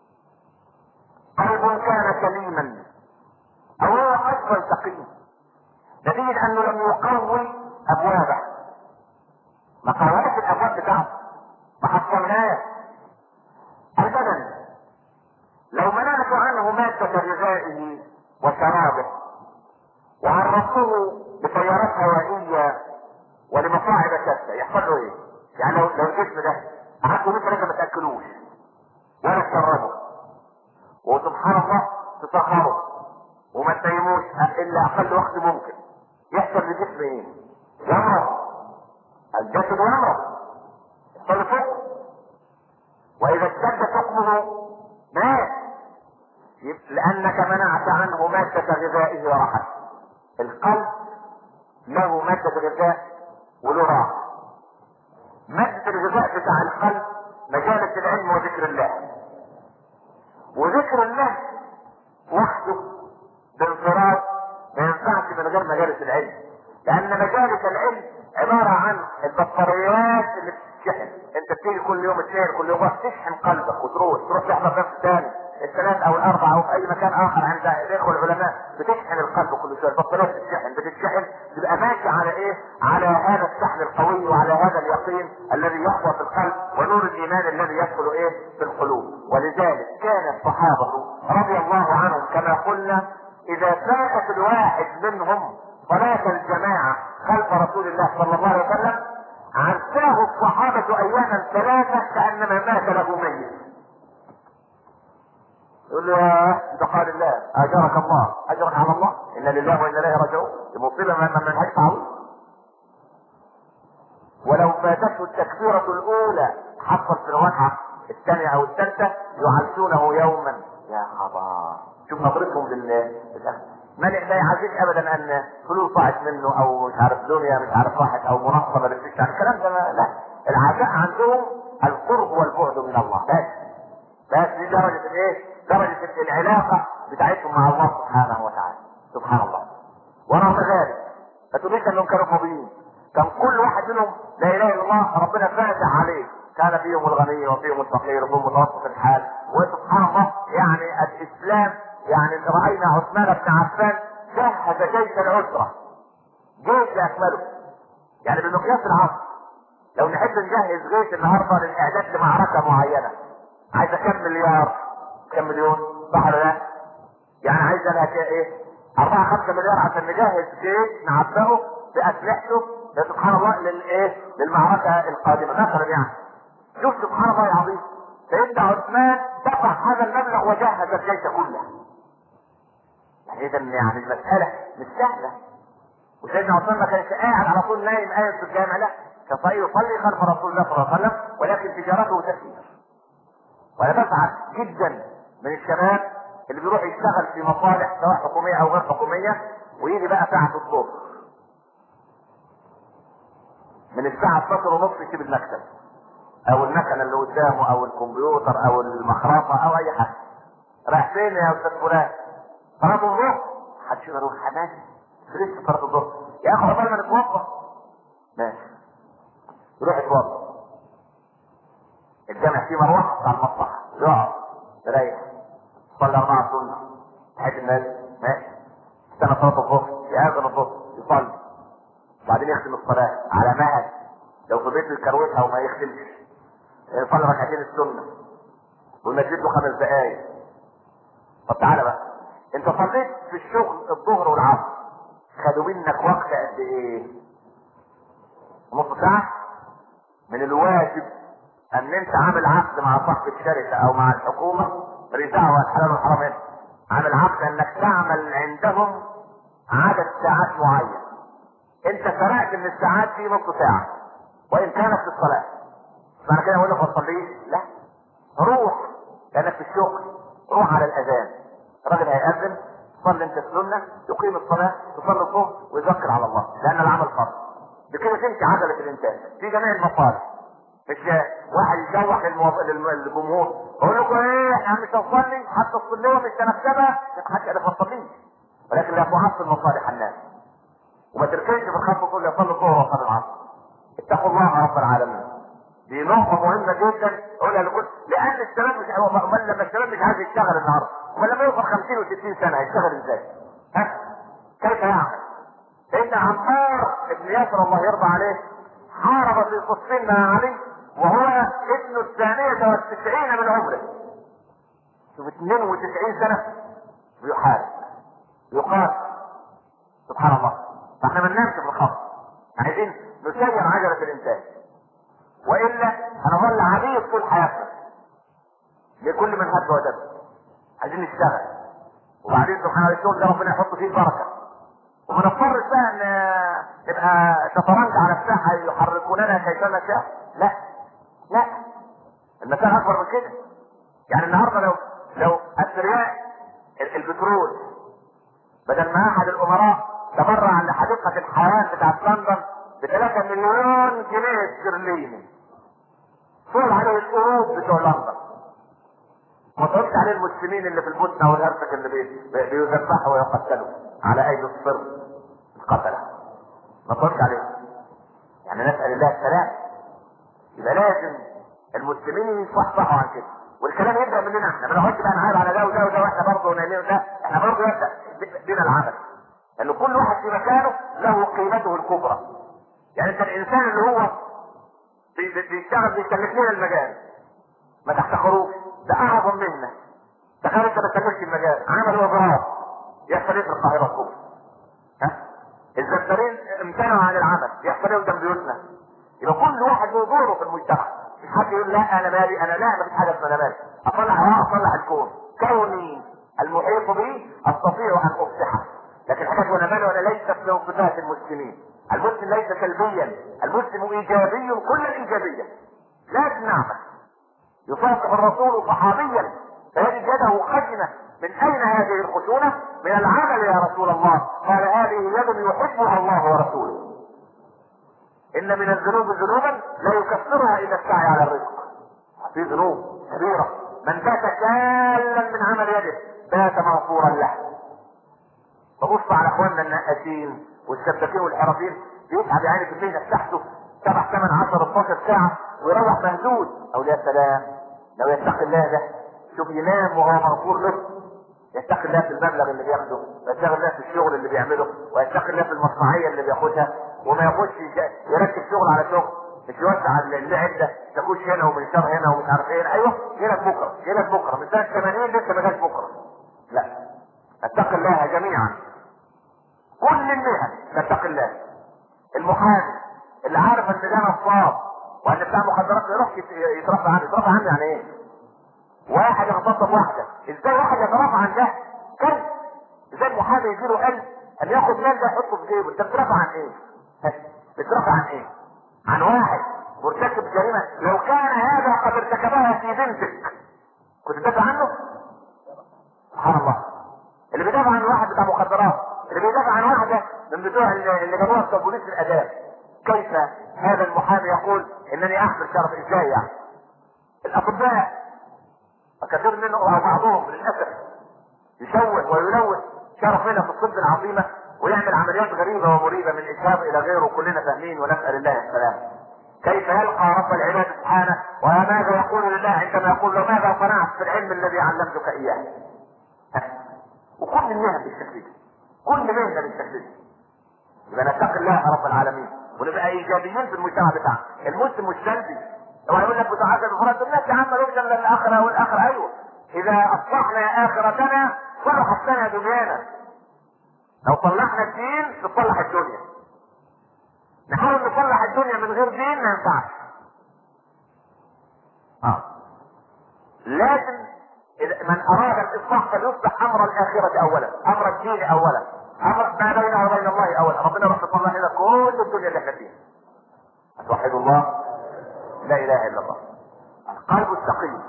قلب كان سليما او هو اصلا سقيم، دليل انه لم يقوي ابوابه، ما قويش الابواب بتاعته، ما حصلناش. البدن لو منعت عنه مادة غذائه وشرابه وعرضته بتيارات هوائية ولمصاعب شتى يحصل له ايه؟ يعني لو الجسم ده قعدوا 100 سنة ما تاكلوش ولا تشربه وسبحان الله تسخره وما تنيموش الا اقل وقت ممكن، يحصل للجسم ايه؟ يمرض، الجسد يمرض، يحصل فقر، واذا اشتد فقره مات، لانك منعت عنه مادة غذائه وراحته. القلب له مادة غذاء وله راحة. مادة الغذاء بتاع القلب مجالس العلم وذكر الله، وذكر الله وحده بانفراد ما ينفعش من غير مجالس العلم، لان مجالس العلم عبارة عن البطاريات اللي بتتشحن. انت بتيجي كل يوم اثنين كل يوم تشحن قلبك وتروح تحضر درس ثاني الثلاث او الاربع او في اي مكان اخر عند الاخوه العلماء، بتشحن القلب كل شويه، البطاريات بتتشحن تبقى ماشي على ايه؟ على هذا الشحن القوي وعلى هذا اليقين الذي يقوى في القلب ونور الايمان الذي يدخل ايه؟ في القلوب. ولذلك كان الصحابه رضي الله عنهم كما قلنا اذا فاتت الواحد منهم صلاة الجماعة خلف رسول الله صلى الله عليه وسلم عزاه الصحابة اياما ثلاثة كأنما مات له ميت. يقول له يا بقال الله اجرك الله، اجرك على الله، انا لله وانا اليه راجعون. المصيبة ما منهاش تعويض. ولو فاتته التكبيرة الاولى حصل في الركعة الثانية او الثالثة يعزونه يوما. يا خبر، شوف نظرتهم ما يعزيش ابدا ان فلوس طلعت منه او مش عارف دنيا مش عارف راحت او منصبه للفكر، الكلام ده لا. العزاء عندهم القرب والبعد من الله بس دي درجه الايه؟ درجه العلاقه بتاعتهم مع الله سبحانه وتعالى. سبحان الله. ورغم ذلك ما تقوليش انهم كانوا فاضيين، كان كل واحد منهم لا اله الا الله ربنا فاتح عليه، كان فيهم الغني وفيهم الفقير وفيهم متوسط الحال. وسبحان الله يعني الاسلام يعني راينا عثمان بن عفان جهز جيش العسره، جيش لاكمله، يعني بمقياس العصر لو نحب نجهز جيش النهارده للاعداد لمعركه معينه عايزه كم مليار كم مليون صح ولا لا؟ يعني عايزه لها ايه؟ 4-5 مليار عشان نجهز جيش نعبئه باسلحته سبحان الله للايه؟ للمعركه القادمه مثلا. يعني شوف سبحان الله العظيم، سيدنا عثمان دفع هذا المبلغ وجهز الجيش كله. اذا يعني المساله مش سهله. وسيدنا عثمان ما كانش قاعد على طول نايم قاعد في الجامع، لا، كان يصلي خلف رسول الله صلى الله عليه وسلم، ولكن تجارته تسير. وانا بسعد جدا من الشباب اللي بيروح يشتغل في مصالح سواء حكوميه او غير حكوميه ويجي بقى ساعه الظهر من الساعه 12:30 يسيب المكتب او المكنه اللي قدامه او الكمبيوتر او المخرطه او اي حاجه. رايح فين يا استاذ فلان؟ صلاه الظهر. محدش يروح حماسي فريش صلاه الظهر يا اخي عقبال ما نتوضا. ماشي، يروح يتوضا، الجامع فيه مروحه بتاع المصلحه، يقعد يريح صلى 4 سنه تحية الناس، ماشي، استنى صلاه الظهر يأذن الظهر يصلي وبعدين يختم الصلاه على مهل لو في بيته يكروتها وما يختمش، يصلي ركعتين السنه والمسجد له 5 دقايق. طب تعالى بقى، انت صليت في الشغل الظهر والعصر خدوا منك وقت قد ايه؟ نص ساعه. من الواجب ان انت عامل عقد مع صاحب الشركه او مع الحكومه ماليش دعوه الحلال والحرام هنا، عامل عقد انك تعمل عندهم عدد ساعات معين، انت سرقت من الساعات دي نص ساعه وان كانت في الصلاه، معنى كده اقول لك ما تصليش؟ لا، روح لانك في الشغل، روح على الاذان، الراجل هيأذن، صلي انت السنه، تقيم الصلاه، تصلي الظهر ويذكر على الله لان العمل فرض. بكده تمشي عجله الانتاج في جميع المصالح. مش واحد يشوح للجمهور اقول لكم ايه احنا مش هنصلي حتى الصليه مش هنكتبها حتى ما تصليش، ولكن لا تعطل مصالح الناس وما تركنش في الخط وتقول لي صلي الظهر وصلي العصر. اتقوا الله رب العالمين. دي نقطه مهمه جدا اقولها لكل، لان الشباب مش لما الشباب مش عايز يشتغل النهارده امال لما يوصل 50 و60 سنه هيشتغل ازاي؟ ها؟ كيف يعمل؟ سيدنا عمار بن ياسر الله يرضى عليه حارب في صفين مع علي وهو ابن 92 من عمره. شوف 92 سنه بيحارب يقاتل. سبحان الله. فاحنا ما ننامش في الخط، عايزين نسير عجله الانتاج والا هنظل عبيد طول حياتنا لكل من هب ودب. عايزين نشتغل وبعدين سبحان الله الشغل ده ربنا يحط فيه بركه وما نضطرش بقى ان نبقى شطرنج على الساحه يحركوننا كيفما شاء. لا لا، المسألة اكبر من كده. يعني النهارده لو اثرياء البترول بدل ما احد الامراء تبرع لحديقه الحيوان بتاعت لندن ب3 مليون جنيه استرليني صور عليه القروض بتوع لندن، ما تقولش عليه المسلمين اللي في البوسنه والهرسك اللي بيذبحوا ويقتلوا على ايدي الصر القتله، ما تقولش عليه. يعني نسال الله السلام. يبقى لازم المسلمين يصحصحوا عن كده والكلام يبدا مننا احنا، ما نقعدش بقى نعاير على ده وده وده واحنا برضه نايمين. لا، احنا برضه يبدا بنا العمل، لان كل واحد في مكانه له قيمته الكبرى. يعني انت الانسان اللي هو بيشتغل بيسلك لنا المجال ما تحتقروش، ده اعظم منا. تخيل انت ما تسلكش المجال، عمل وزارات يحصل ايه في القاهره الكبرى؟ ها؟ الزبالين امتنعوا عن العمل يحصل ايه قدام بيوتنا؟ يبقى كل واحد له دوره في المجتمع. مش حد يقول لا انا مالي، انا لا، ما فيش حاجه اسمها انا مالي. اصلح الكون، كوني المحيط به استطيع ان اصلحه. لكن حاجه وانا مالي وانا ليست من صفات المسلمين. المسلم ليس سلبيا، المسلم ايجابي كل الايجابيه. لازم نعمل. يصافح الرسول صحابيا فيجد يده خشنه، من اين هذه الخشونه؟ من العمل يا رسول الله. قال هذه يد يحبها الله ورسوله. ان من الذنوب ذنوبا لا يكفرها الا السعي على الرزق. في ذنوب كبيره من بات كالا من عمل يده بات مغفورا له. فبص على اخواننا النقاشين والسباكين والحرفيين بيتعب يعني في المهنه بتاعته 7 8 10 12 ساعه ويروح مهدود. او يا سلام لو يتقي الله ده، شوف ينام وهو مغفور له. يتقي الله في المبلغ اللي بياخده، ويتقي الله في الشغل اللي بيعمله، ويتقي الله في المصنعيه اللي بياخدها، وما ياخدش يركز شغل على شغل، مش يوسع اللعب ده تخش هنا ومنشار هنا ومش عارف ايه. ايوه جيلك بكره، جيلك بكره، من سنه 80 لسه ما جاش بكره. لا، اتقي الله جميعا كل المهن. نتقي الله. المحامي اللي عارف ان ده نصاب وان بتاع مخدرات يروح يترفع عنه. يترفع عنه يعني ايه؟ واحد يغتصب واحده، ازاي واحد يترفع عن ده؟ كلب. ازاي المحامي يجيله قلب ان ياخد مال ده يحطه في جيبه؟ انت بترفع عن ايه؟ بترفع عن ايه؟ عن واحد مرتكب جريمه لو كان هذا قد ارتكبها في بنتك كنت تدافع عنه؟ سبحان الله. اللي بيدافع عن واحد بتاع مخدرات، اللي بيدافع عن واحده من بتوع اللي جابوها بتوع بوليس الاداب، كيف هذا المحامي يقول انني احمل شرف؟ ازاي يعني؟ الاطباء كثير منهم او بعضهم للاسف يشوه ويلوث شرفنا في الطب العظيمه ويعمل عمليات غريبه ومريبه من اجهاض الى غيره، كلنا فاهمين ونسال الله السلام. كيف يلقى رب العباد سبحانه وماذا يقول لله عندما يقول له ماذا صنعت في العلم الذي علمتك اياه؟ وكل المهن بالشكل ده، كل مهنه بالشكل ده. يبقى نتقي الله رب العالمين ونبقى ايجابيين في المجتمع بتاعنا. المسلم مش سلبي. هو يقول لك بتعذب بفرط الناس يا عم نرجع للاخره والاخره. ايوه، اذا اصلحنا اخرتنا صلحت لنا دنيانا. لو صلحنا الدين تصلح الدنيا. نحاول نصلح الدنيا من غير دين ما ينفعش. لازم من اراد الاصلاح فليصلح امر الاخره اولا، امر الدين اولا، امر ما بينه وبين الله اولا. ربنا رب الله الى كل الدنيا اللي احنا فيها. اتوحد الله، لا اله الا الله. القلب السقيم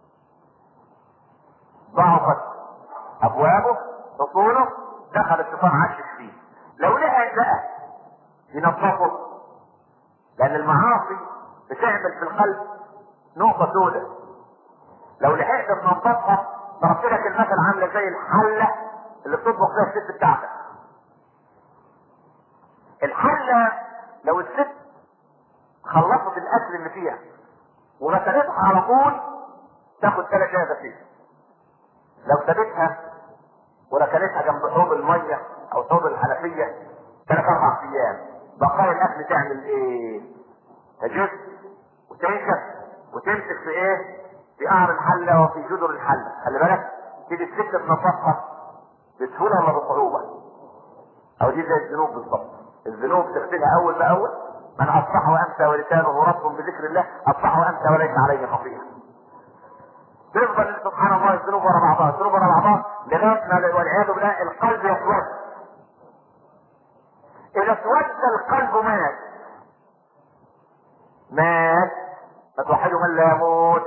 ضعفت ابوابه اصوله، دخل الشيطان عشش فيه. لو لقى بقى ينظفه القلب نقطة سوداء، لو لحقت تنظفها ضربت لك المثل عاملة زي الحلة اللي بتطبخ فيها الست بتاعتك. الحلة لو الست خلصت الاكل اللي فيها وغسلتها على طول تاخد 3 دقايق غسيل. لو سابتها وركنتها جنب حوض الميه او حوض الحنفيه 3-4 ايام بقايا الاكل تعمل ايه؟ تجف وتنشف وتمسك في ايه؟ في قعر الحله وفي جدر الحله. خلي بالك تيجي الست تنظفها بسهوله ولا بصعوبه؟ او دي زي الذنوب بالظبط. الذنوب تغسلها اول باول، من اصبح وامسى ولسانه رطب بذكر الله اصبح وامسى وليس عليه خطيئه. تفضل سبحان الله الذنوب ورا بعضها الذنوب ورا بعضها لغايه ما والعياذ بالله القلب يسود. اذا اسود القلب مات فتوحده من لا يموت.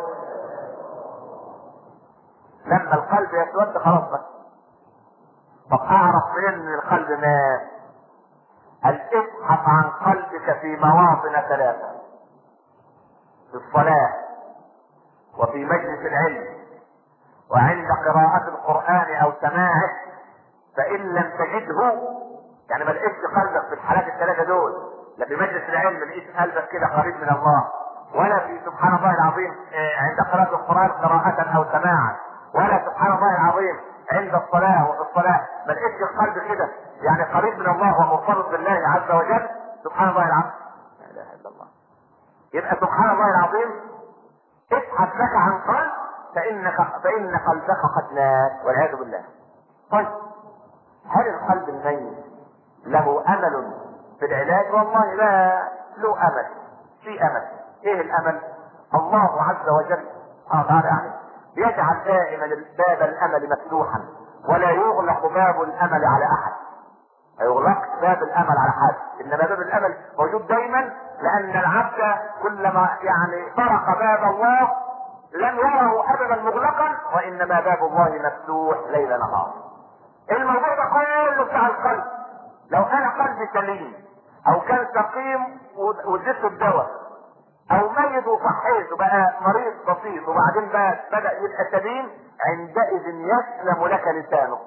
لما القلب يسود خلاص بس. طب اعرف منين ان القلب مات؟ ابحث عن قلبك في مواطن 3: في الصلاة وفي مجلس العلم وعند قراءة القرآن او سماعه، فان لم تجده يعني ما لقيتش قلبك في الحالات ال3 دول، لا في مجلس العلم لقيت قلبك كده قريب من الله، ولا في سبحان الله العظيم عند قراءة القرآن قراءة او سماعا، ولا سبحان الله العظيم عند الصلاة وفي الصلاة ما لقيتش القلب كده يعني قريب من الله ومرتبط بالله عز وجل، سبحان الله العظيم لا اله الا الله. يبقى سبحان الله العظيم ابحث لك عن قلب فإن قلبك قد مات والعياذ بالله. طيب هل القلب الميت له امل في العلاج؟ والله لا له امل، في امل. ايه الامل؟ الله عز وجل سبحانه وتعالى يعني يجعل دائما باب الامل مفتوحا ولا يغلق باب الامل على احد. لا يغلق باب الامل على حد، انما باب الامل موجود دايما، لان العبد كلما يعني طرق باب الله لم يره ابدا مغلقا، وانما باب الله مفتوح ليل نهار. الموضوع ده كله بتاع القلب. لو انا قلبي سليم او كان سقيم وزدت الدواء او ميت وصحيت وبقى مريض بسيط وبعدين بقى بدأ يبقى سليم، عندئذ يسلم لك لسانك.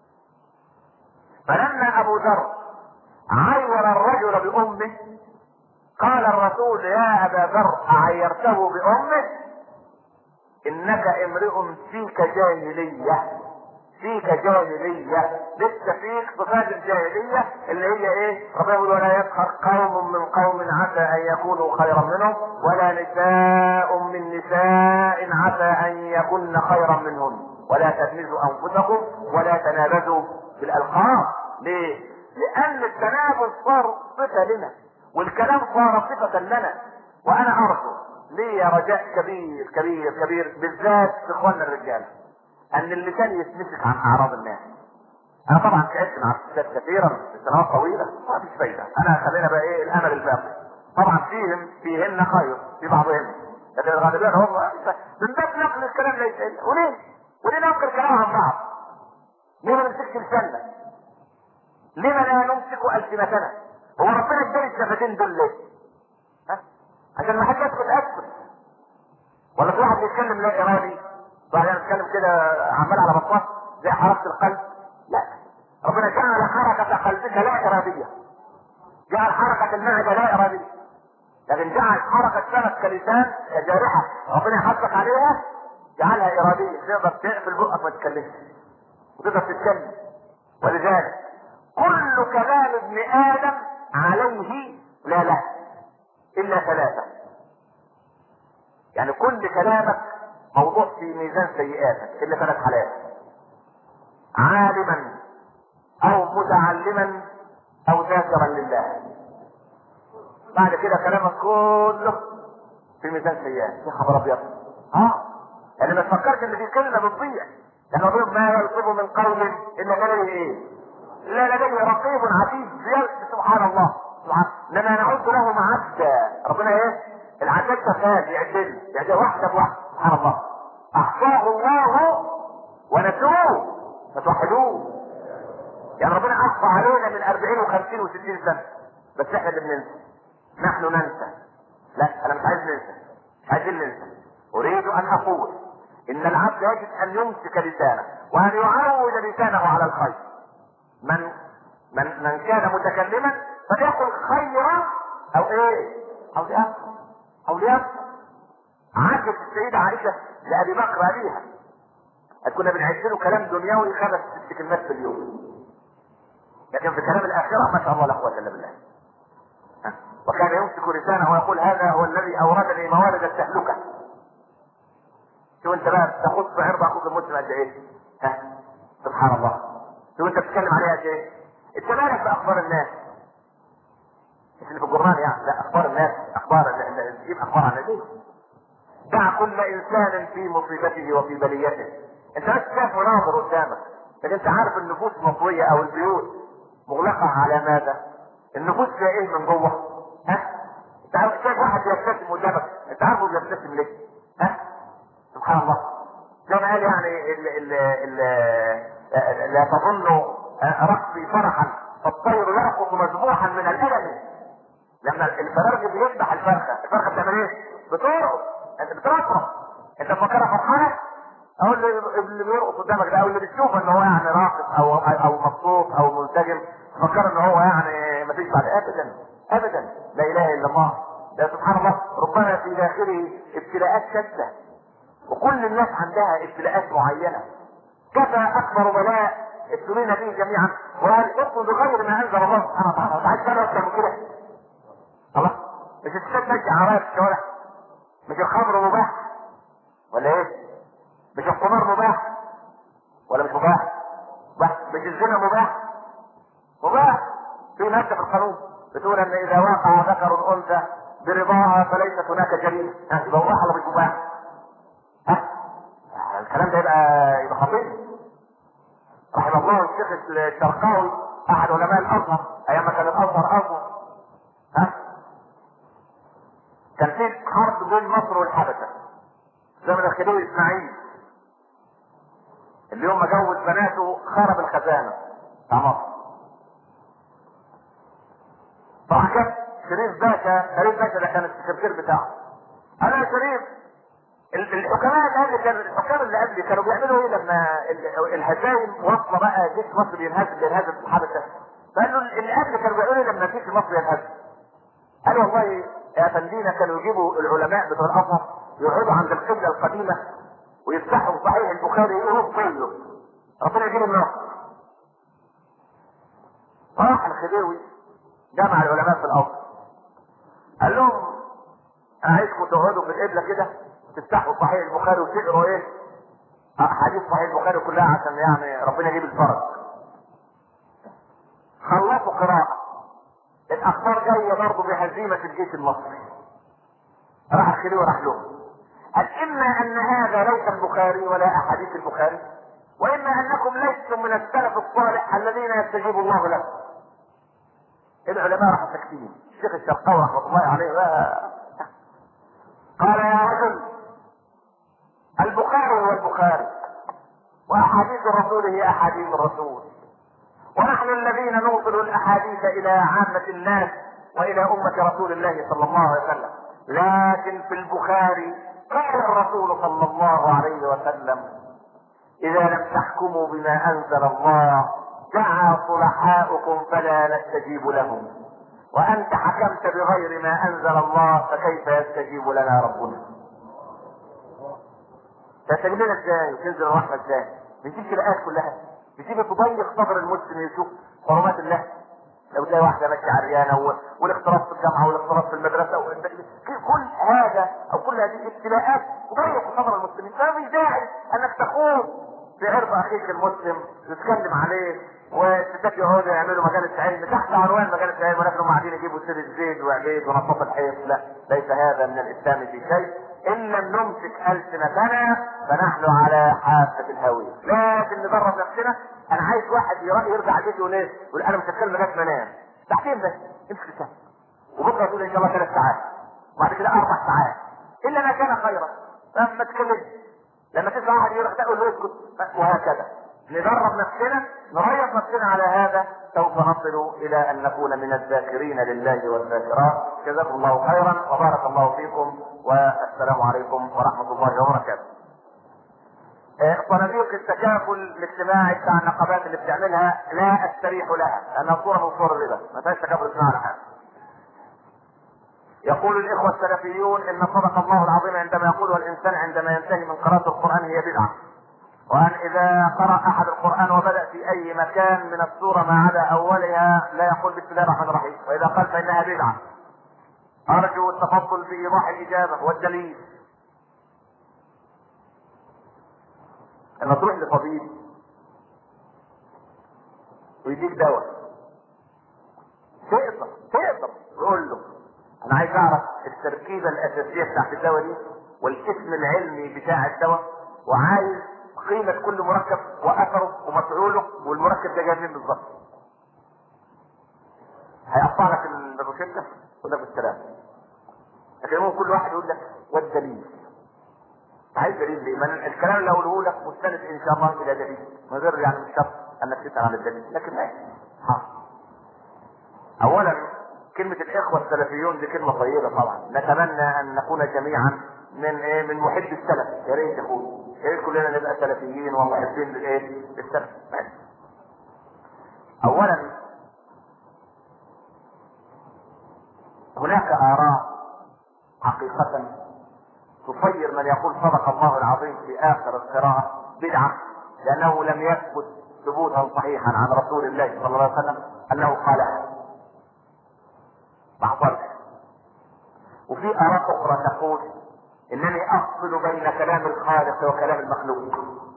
فلما ابو ذر عير الرجل بامه قال الرسول يا ابا ذر اعيرته بامه؟ انك امرئ فيك جاهلية، فيك جاهلية، لسه فيك صفات الجاهلية اللي هي ايه؟ ربنا يقول ولا يسخر قوم من قوم عسى ان يكونوا خيرا منهم ولا نساء من نساء عسى ان يكن خيرا منهم ولا تلمزوا انفسكم ولا تنابزوا بالالقاب. ليه؟ لان التنابز صار صفة لنا والكلام صار صفة لنا. وانا ارجو لي رجاء كبير كبير كبير بالذات في اخواننا الرجال ان اللسان يتمسك عن اعراض الناس. انا طبعا تعبت مع الستات كثيرا في سنوات طويله ما فيش فايده. انا خلينا بقى ايه الامل الباقي. طبعا فيهن خير في بعضهم، لكن الغالبيه هم من باب نقل الكلام ليس الا وليه ننقل الكلام عن بعض؟ ليه ما نمسكش لساننا؟ ليه لا نمسك السنتنا؟ هو ربنا اداني الشفتين دول ليه؟ عشان ما حد اسكت ولا في واحد بيتكلم لا ارادي بعدين نتكلم كده عمال على بطاط زي حركة القلب؟ لا، ربنا جعل حركة قلبك لا ارادية، جعل حركة المعدة لا ارادية، لكن جعل حركة فمك كلسان كجارحة ربنا يحطك عليها جعلها ارادية، تقدر تقفل بقك ما تتكلمش وتقدر تتكلم. ولذلك كل كلام ابن ادم عليه لا له الا 3. يعني كل كلامك موضوع في ميزان سيئاتك الا 3 حالات: عالما او متعلما او ذاكرا لله. بعد كده كلامك كله في ميزان سيئات. يا خبر ابيض! يعني ما تفكرش ان دي كلمه بتضيع، لان ربنا ما يلفظ من قول الا لديه ايه؟ لا لديه رقيب عتيد. سبحان الله لما نعد له معدا. ربنا ايه؟ العداد شغال يعدل واحده بواحده. سبحان الله احصاه الله ونسوه فتوحدوه. يعني ربنا احصى علينا من 40 و50 و60 سنه، بس احنا اللي بننسى. نحن ننسى. لا انا مش عايز ننسى، عايزين ننسى. اريد ان اقول ان العبد يجب ان يمسك لسانه وان يعود لسانه على الخير. من كان متكلما فليقل خيرا او ايه او ليأكل. عجبت السيدة عائشة لأبي بكر أبيها، كنا بنعيش له كلام دنيوي 5-6 كلمات في اليوم، لكن في كلام الآخرة ما شاء الله لا قوة إلا بالله. وكان يمسك لسانه ويقول هذا هو الذي أوردني موارد التهلكة. شو أنت بقى تاخذ في عرض أخوك المسلم قد إيه؟ سبحان الله. شو أنت بتتكلم عليها قد إيه؟ أنت مالك بأخبار الناس؟ مش اللي في الجرنان يعني، لا أخبار الناس، أخبار تجيب أخبار عن الناس. دع كل انسان في مصيبته وفي بليته. انت بس شايف مناظر قدامك، لكن انت عارف النفوس مطوية او البيوت مغلقة على ماذا؟ النفوس فيها ايه من جوه؟ انت عارف شايف واحد يبتسم قدامك، انت عارفه بيبتسم ليه؟ سبحان الله. زي ما قال يعني لا تظن رقصي فرحا فالطير يرقص مذبوحا من الالم. لما الفرخ بيذبح الفرخه بتعمل ايه؟ بترقص، انت بترقص، انت فاكرها فرحانه؟ او اللي بيرقص قدامك ده او اللي بتشوف ان هو يعني راقص او مبسوط او منسجم فكر ان هو يعني مفيش بعد. ابدا لا اله الا الله. ده سبحان الله ربنا في داخله ابتلاءات شتى، وكل الناس عندها ابتلاءات معينه. كفى اكبر بلاء ابتلينا به جميعا وهل اقم بغير ما انزل الله سبحانه وتعالى. انت عايز تاني اكتر من كده؟ الله. مش الستات ماشيه عرايا في الشوارع؟ مش الخمر مباح ولا ايه؟ مش القمار مباح ولا مش مباح؟ مش الزنا مباح. في ماده في القانون بتقول ان اذا وقع ذكر انثى برضاها فليست هناك جريمه. يبقى مباح ولا مش مباح؟ الكلام ده يبقى خطير. رحم الله الشيخ الشرقاوي احد علماء الازهر ايام ما كان الازهر ازهر. كان في حرب بين مصر والحبشه زمن الخديوي اسماعيل، اللي يوم ما جوز بناته خرب الخزانه بتاع مصر. فراح جاب شريف باشا ده كان السكرتير بتاعه. قال يا شريف الحكام اللي قبل كانوا بيعملوا ايه لما الهزايم واصله بقى جيش مصر بينهزم الحبشه؟ فقال له اللي قبل كانوا بيعملوا ايه لما جيش مصر ينهزم؟ قال والله يا فندينا كانوا يجيبوا العلماء بتوع الازهر يقعدوا عند القبله القديمه ويفتحوا صحيح البخاري يقولوا كله ربنا يجيب النار. راح الخديوي جمع العلماء في الازهر قال لهم انا عايزكم تقعدوا في القبله كده تفتحوا صحيح البخاري وتقروا ايه؟ احاديث صحيح البخاري كلها عشان يعني ربنا يجيب الفرج. خلصوا قراءه، الاخبار جايه برضه بهزيمه الجيش المصري. راح الخديوي راح له قال اما ان هذا ليس البخاري ولا احاديث البخاري، واما انكم لستم من السلف الصالح الذين يستجيب الله لهم. العلماء راحوا ساكتين. الشيخ الشرقاوي رحمه الله عليه قال يا رجل البخاري هو البخاري واحاديث الرسول هي احاديث الرسول، ونحن الذين نوصل الاحاديث الى عامة الناس والى امة رسول الله صلى الله عليه وسلم. لكن في البخاري قال الرسول صلى الله عليه وسلم اذا لم تحكموا بما انزل الله دعا صلحاؤكم فلا نستجيب لهم، وانت حكمت بغير ما انزل الله فكيف يستجيب لنا ربنا؟ تستجيب لنا ازاي وتنزل الرحمه ازاي؟ بتجيب الايات كلها، بتجيب تضيق صدر المسلم يشوف حرمات الله. لو تلاقي واحده ماشيه عريانه والاختلاط في الجامعه والاختلاط في المدرسه كل هذا او كل هذه الابتلاءات تضيق صدر المسلمين. فمش داعي انك تخوض في عرض اخيك المسلم تتكلم عليه والستات يقعدوا يعملوا مجالس علم تحت عنوان مجالس علم ولكن هم قاعدين يجيبوا سيره زيد وعبيد ونصاف الحيط. لا، ليس هذا من الاسلام في شيء. ان لم نمسك السنتنا فنحن على حافه الهويه. لكن ندرب نفسنا. انا عايز واحد يرجع البيت يقول ايه؟ يقول انا مش هتكلم لغايه ما انام ساعتين بس، امسك لسانك وبكره تقول ان شاء الله 3 ساعات وبعد كده 4 ساعات الا ما كان خيرا. ما تتكلمش. لما تسمع واحد يروح تقول له اسكت وهكذا. ندرب نفسنا، نريض نفسنا على هذا، سوف نصل الى ان نكون من الذاكرين لله والذاكرات. جزاكم الله خيرا وبارك الله فيكم، والسلام عليكم ورحمة الله وبركاته. صناديق التكافل الاجتماعي بتاع النقابات اللي بتعملها لا استريح لها، لانها صورة من صور الربا، ما فيهاش تكافل اجتماعي على حاجة. يقول الاخوة السلفيون ان صدق الله العظيم عندما يقول والانسان عندما ينتهي من قراءة القرآن هي بدعة، وان اذا قرأ احد القرآن وبدأ في اي مكان من السورة ما عدا اولها لا يقول بسم الله الرحمن الرحيم، واذا قال فانها بدعة. ارجو التفضل بايضاح الاجابة والدليل. لما تروح لطبيب ويديك دواء تقدر تقول له انا عايز اعرف التركيبة الاساسية بتاعت الدواء دي والاسم العلمي بتاع الدواء، وعايز قيمة كل مركب واثره ومفعوله والمركب ده جاي منين بالظبط. هيقطع لك الروشته وده بالسلام. لكن ممكن كل واحد يقول لك والدليل. عايز دليل ليه؟ ما الكلام اللي اقوله لك مستند ان شاء الله الى دليل، من غير يعني مش شرط انك تسال عن الدليل، لكن ماشي. اولا كلمة الاخوة السلفيون دي كلمة طيبة طبعا، نتمنى ان نكون جميعا من محب السلف، يا ريت يكون، يا ريت كلنا نبقى سلفيين ومحبين للسلف. اولا هناك اراء حقيقة تصير من يقول صدق الله العظيم في اخر القراءة بدعة، لانه لم يثبت ثبوتا صحيحا عن رسول الله صلى الله عليه وسلم انه قالها، ما حصلش. وفي اراء اخرى تقول انني افصل بين كلام الخالق وكلام المخلوق،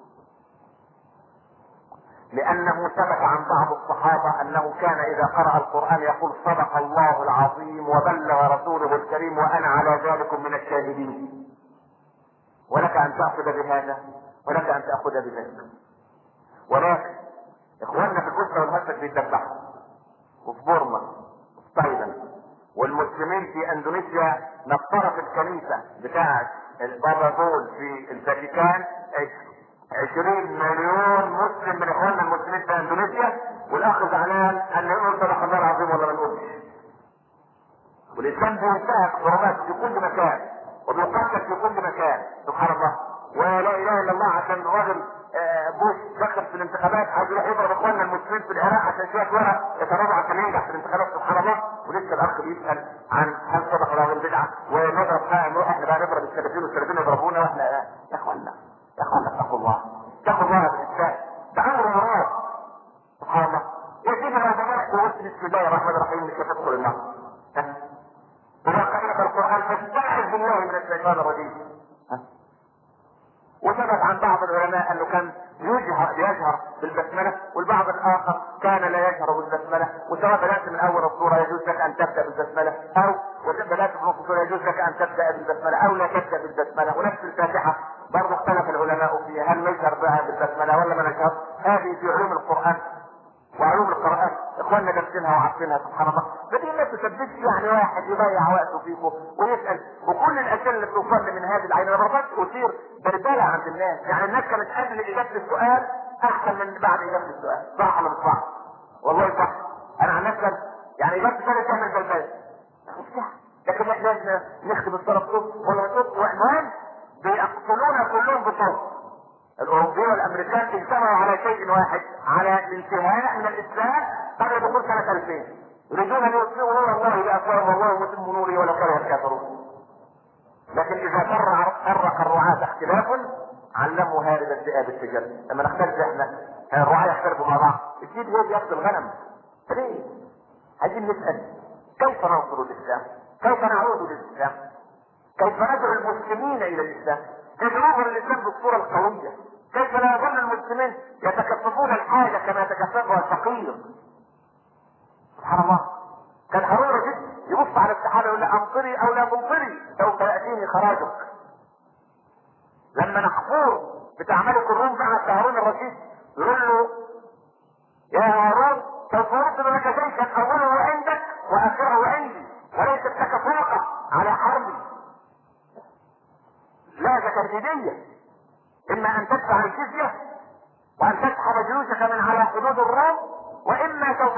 لانه ثبت عن بعض الصحابة انه كان اذا قرأ القرآن يقول صدق الله العظيم وبلغ رسوله الكريم وانا على ذلك من الشاهدين. ولك ان تأخذ بهذا ولك ان تأخذ بذلك. ولكن اخواننا في الاسرة والمسجد بيتذبحوا، وفي بورما وفي تايلاند، والمسلمين في اندونيسيا نصرت الكنيسة بتاعت البابا بول في الفاتيكان 20 مليون مسلم من اخواننا المسلمين في اندونيسيا، والاخ زعلان ان يقول صدق الله العظيم ولا ما نقولش. والاسلام بينتهك حرمات في كل مكان وبيقدس في كل مكان، سبحان الله. ولا اله الا الله عشان راجل بوش دخل في الانتخابات عايز يروح يضرب اخواننا المسلمين في العراق عشان شويه ورق يتراجع عشان ينجح في الانتخابات، سبحان الله. ولسه الاخ بيسال عن هل صدق الله البدعه ونضرب بقى نروح احنا بقى نضرب السلفيين والسلفيين يضربونا واحنا يا اخوانا اتقوا الله بالاسلام، ده امر مراد، سبحان الله. يا سيدي لو بدات وقلت بسم الله الرحمن الرحيم مش هتدخل النار. اذا قرات القران فاستعذ بالله من الشيطان الرجيم. وثبت عن بعض العلماء انه كان يجهر بالبسمله، والبعض الاخر كان لا يجهر بالبسمله، وسواء بدات من اول الصوره يجوز لك ان تبدا بالبسمله، او بدات في نص الصوره يجوز لك ان تبدا بالبسمله او لا تبدا بالبسمله. ونفس الفاتحه برضه اختلف العلماء فيها، هل نجهر بها بالبسمله ولا ما نجهر؟ هذه في علوم القران وعلوم القرآن اخواننا دارسينها وعارفينها، سبحان الله. فدي ما تثبتش يعني واحد يضيع وقته فيكم ويسأل، وكل الاسئله اللي بتوصل من هذه العين انا برضاش اثير بلبله عند الناس، يعني الناس كانت قبل اجابه السؤال احسن من بعد اجابه السؤال، صح ولا مش صح؟ والله صح. انا عن نفسي يعني اجابه السؤال تعمل بلبله، لكن احنا لازم نختم الصلاه بصوت ولا صوت، واحنا بيقتلونا كلهم بصوت. الاوروبيين والامريكان اجتمعوا على شيء واحد، على الانتهاء من الاسلام قبل دخول سنة 2000، يريدون ان يطفئوا نور الله بافواههم والله متم نوره ولو كره الكافرون. لكن اذا فرق الرعاة اختلاف علموا هارب الذئاب السجن. لما نختلف احنا الرعاة يختلفوا مع بعض، الجيد هو بياخذ الغنم. ليه؟ عايزين نسال كيف ننصر الاسلام؟ كيف نعود للاسلام؟ كيف ندعو المسلمين الى الاسلام؟ كيف نظهر الاسلام بالصورة القوية؟ كيف لا يظل المسلمين يتكففون الحاجة كما يتكففها الفقير؟ سبحان الله. كان هارون الرشيد يبص على السحابة يقول له امطري او لا تمطري سوف يأتيني خراجك. لما نحفور بتاع ملك الروم بعت هارون الرشيد يقول له يا هارون سوف ارسل لك جيشا اوله عندك واخره عندي وليست لك فوقه على حربي. لا تكفيدية، اما ان تدفع الجزية وان تسحب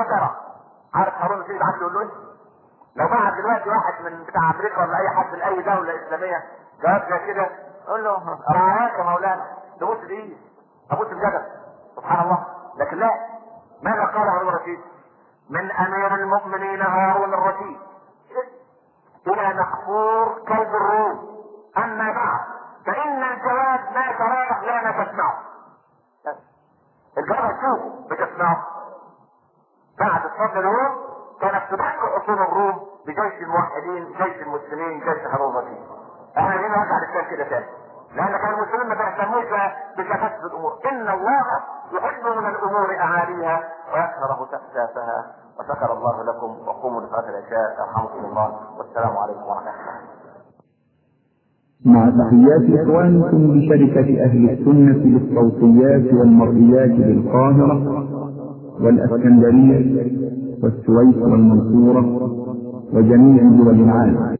ترى. عارف هارون الرشيد بعت يقول له ايه؟ لو بعت دلوقتي واحد من بتاع امريكا ولا اي حد من اي دوله اسلاميه جواب زي كده، قول له رعاك يا مولانا، تبص الايد، ابص الجبل. سبحان الله. لكن لا، ماذا قال هارون الرشيد؟ من امير المؤمنين هارون الرشيد الى مقفور كلب الروم، اما بعد فان الجواب ما تراه لا تسمعه. الجواب هتشوفه بتسمعه. بعد فضل الروم كانت تدك حصون الروم بجيش الموحدين، جيش المسلمين، جيش هارون الرشيد. احنا عايزين نرجع للكلام كده تاني، لان كان المسلمين ما بيهتموش بكثافه الامور. ان الله يحب من الامور اعاليها ويكره سفسافها. وشكر الله لكم، وقوموا لصلاه العشاء يرحمكم الله، والسلام عليكم ورحمه الله. مع تحيات إخوانكم بشركة أهل السنة للصوتيات والمرئيات بالقاهرة والإسكندرية والسويس والمنصورة وجميع دول العالم.